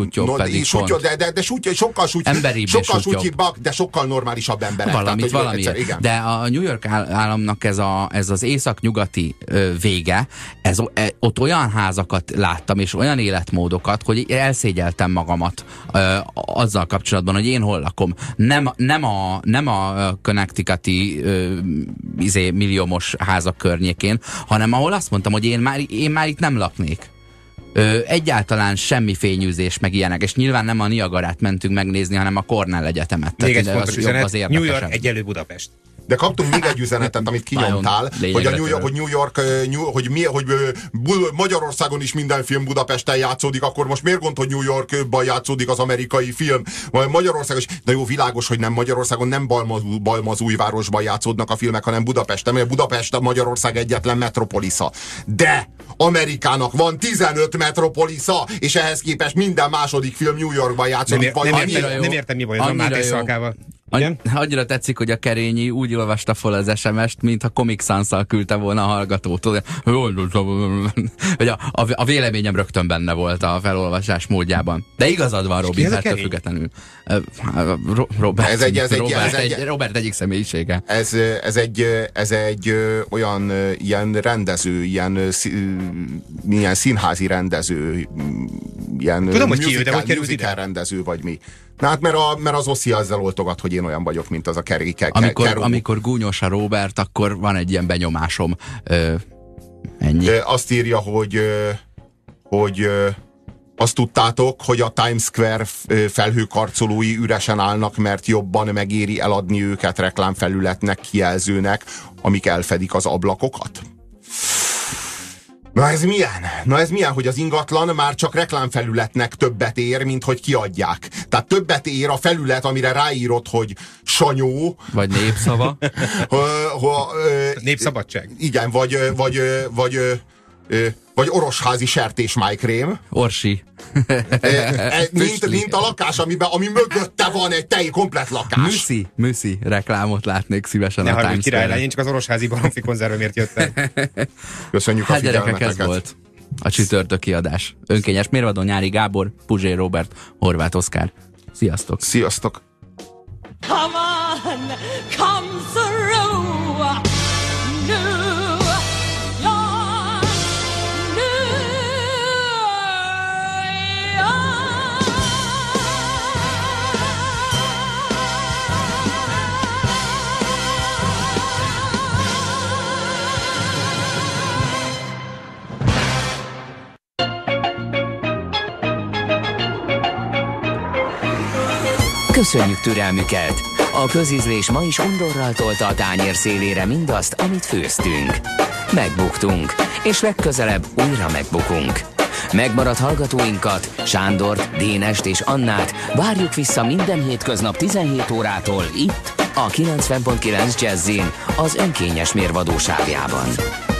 S2: sokkal sútyibbak, de sokkal normálisabb emberek.
S1: Valamiért.
S2: Igen.
S1: De a New York államnak ez az északnyugati vége, ott olyan házakat láttam, és olyan életmódokat, hogy elszégyeltem magamat azzal kapcsolatban, hogy én hol lakom. Nem a Connecticuti milliómos házak környékén, hanem ahol azt mondtam, hogy én már itt nem laknék. Egyáltalán semmi fényűzés, meg ilyenek, és nyilván nem a Niagarát mentünk megnézni, hanem a Cornell Egyetemet.
S3: Még egy fontos üzenet, New York egyenlő Budapest.
S2: De kaptunk még egy üzenetet, amit kinyomtál, hogy Magyarországon is minden film Budapesten játszódik, akkor most miért gond, hogy New Yorkban játszódik az amerikai film? Magyarországon is, de jó, világos, hogy nem Magyarországon, nem Balmazújvárosban játszódnak a filmek, hanem Budapesten, mert Budapest a Magyarország egyetlen metropolisza. De Amerikának van 15 metropolisza, és ehhez képest minden második film New Yorkban játszódik.
S3: Nem értem, mi baj a Máté Szalkával.
S1: Annyira tetszik, hogy a Kerényi úgy olvasta fel az SMS-t, mintha Comic Sans-szal küldte volna a hallgatót. Hogy a véleményem rögtön benne volt a felolvasás módjában. De igazad van, Robi, ettől függetlenül. Robert egyik személyisége.
S2: Ez egy olyan ilyen rendező, ilyen színházi rendező, ilyen
S3: tudom, hogy ki ő, de hogy került
S2: ide? Rendező vagy mi. Na hát, mert az Oszi azzal oltogat, hogy én olyan vagyok, mint az a
S1: amikor gúnyos a Robert, akkor van egy ilyen benyomásom. Ennyi.
S2: Azt írja, hogy azt tudtátok, hogy a Times Square felhőkarcolói üresen állnak, mert jobban megéri eladni őket reklámfelületnek, kijelzőnek, amik elfedik az ablakokat? Na ez milyen, hogy az ingatlan már csak reklámfelületnek többet ér, mint hogy kiadják. Tehát többet ér a felület, amire ráírod, hogy Sanyó.
S1: Vagy népszava.
S3: Népszabadság.
S2: Igen, vagy orosházi sertésmájkrém.
S1: Orsi.
S2: Mint a lakás, ami mögötte van egy komplett lakás.
S1: Műszi reklámot látnék szívesen.
S3: Ne a Times Square-en. Én csak az orosházi baromfi konzervemért jöttem.
S2: Köszönjük a figyelmeteket.
S1: Ez volt a csütörtöki adás. Önkényes mérvadó Nyári Gábor, Puzsér Róbert, Horváth Oszkár. Sziasztok!
S2: Sziasztok!
S4: Come on, come through. New
S5: Köszönjük türelmüket! A közízlés ma is undorral tolta a tányér szélére mindazt, amit főztünk. Megbuktunk, és legközelebb újra megbukunk. Megmaradt hallgatóinkat, Sándort, Dénest és Annát várjuk vissza minden hétköznap 17 órától itt, a 90.9 Jazzin, az önkényes mérvadóságjában.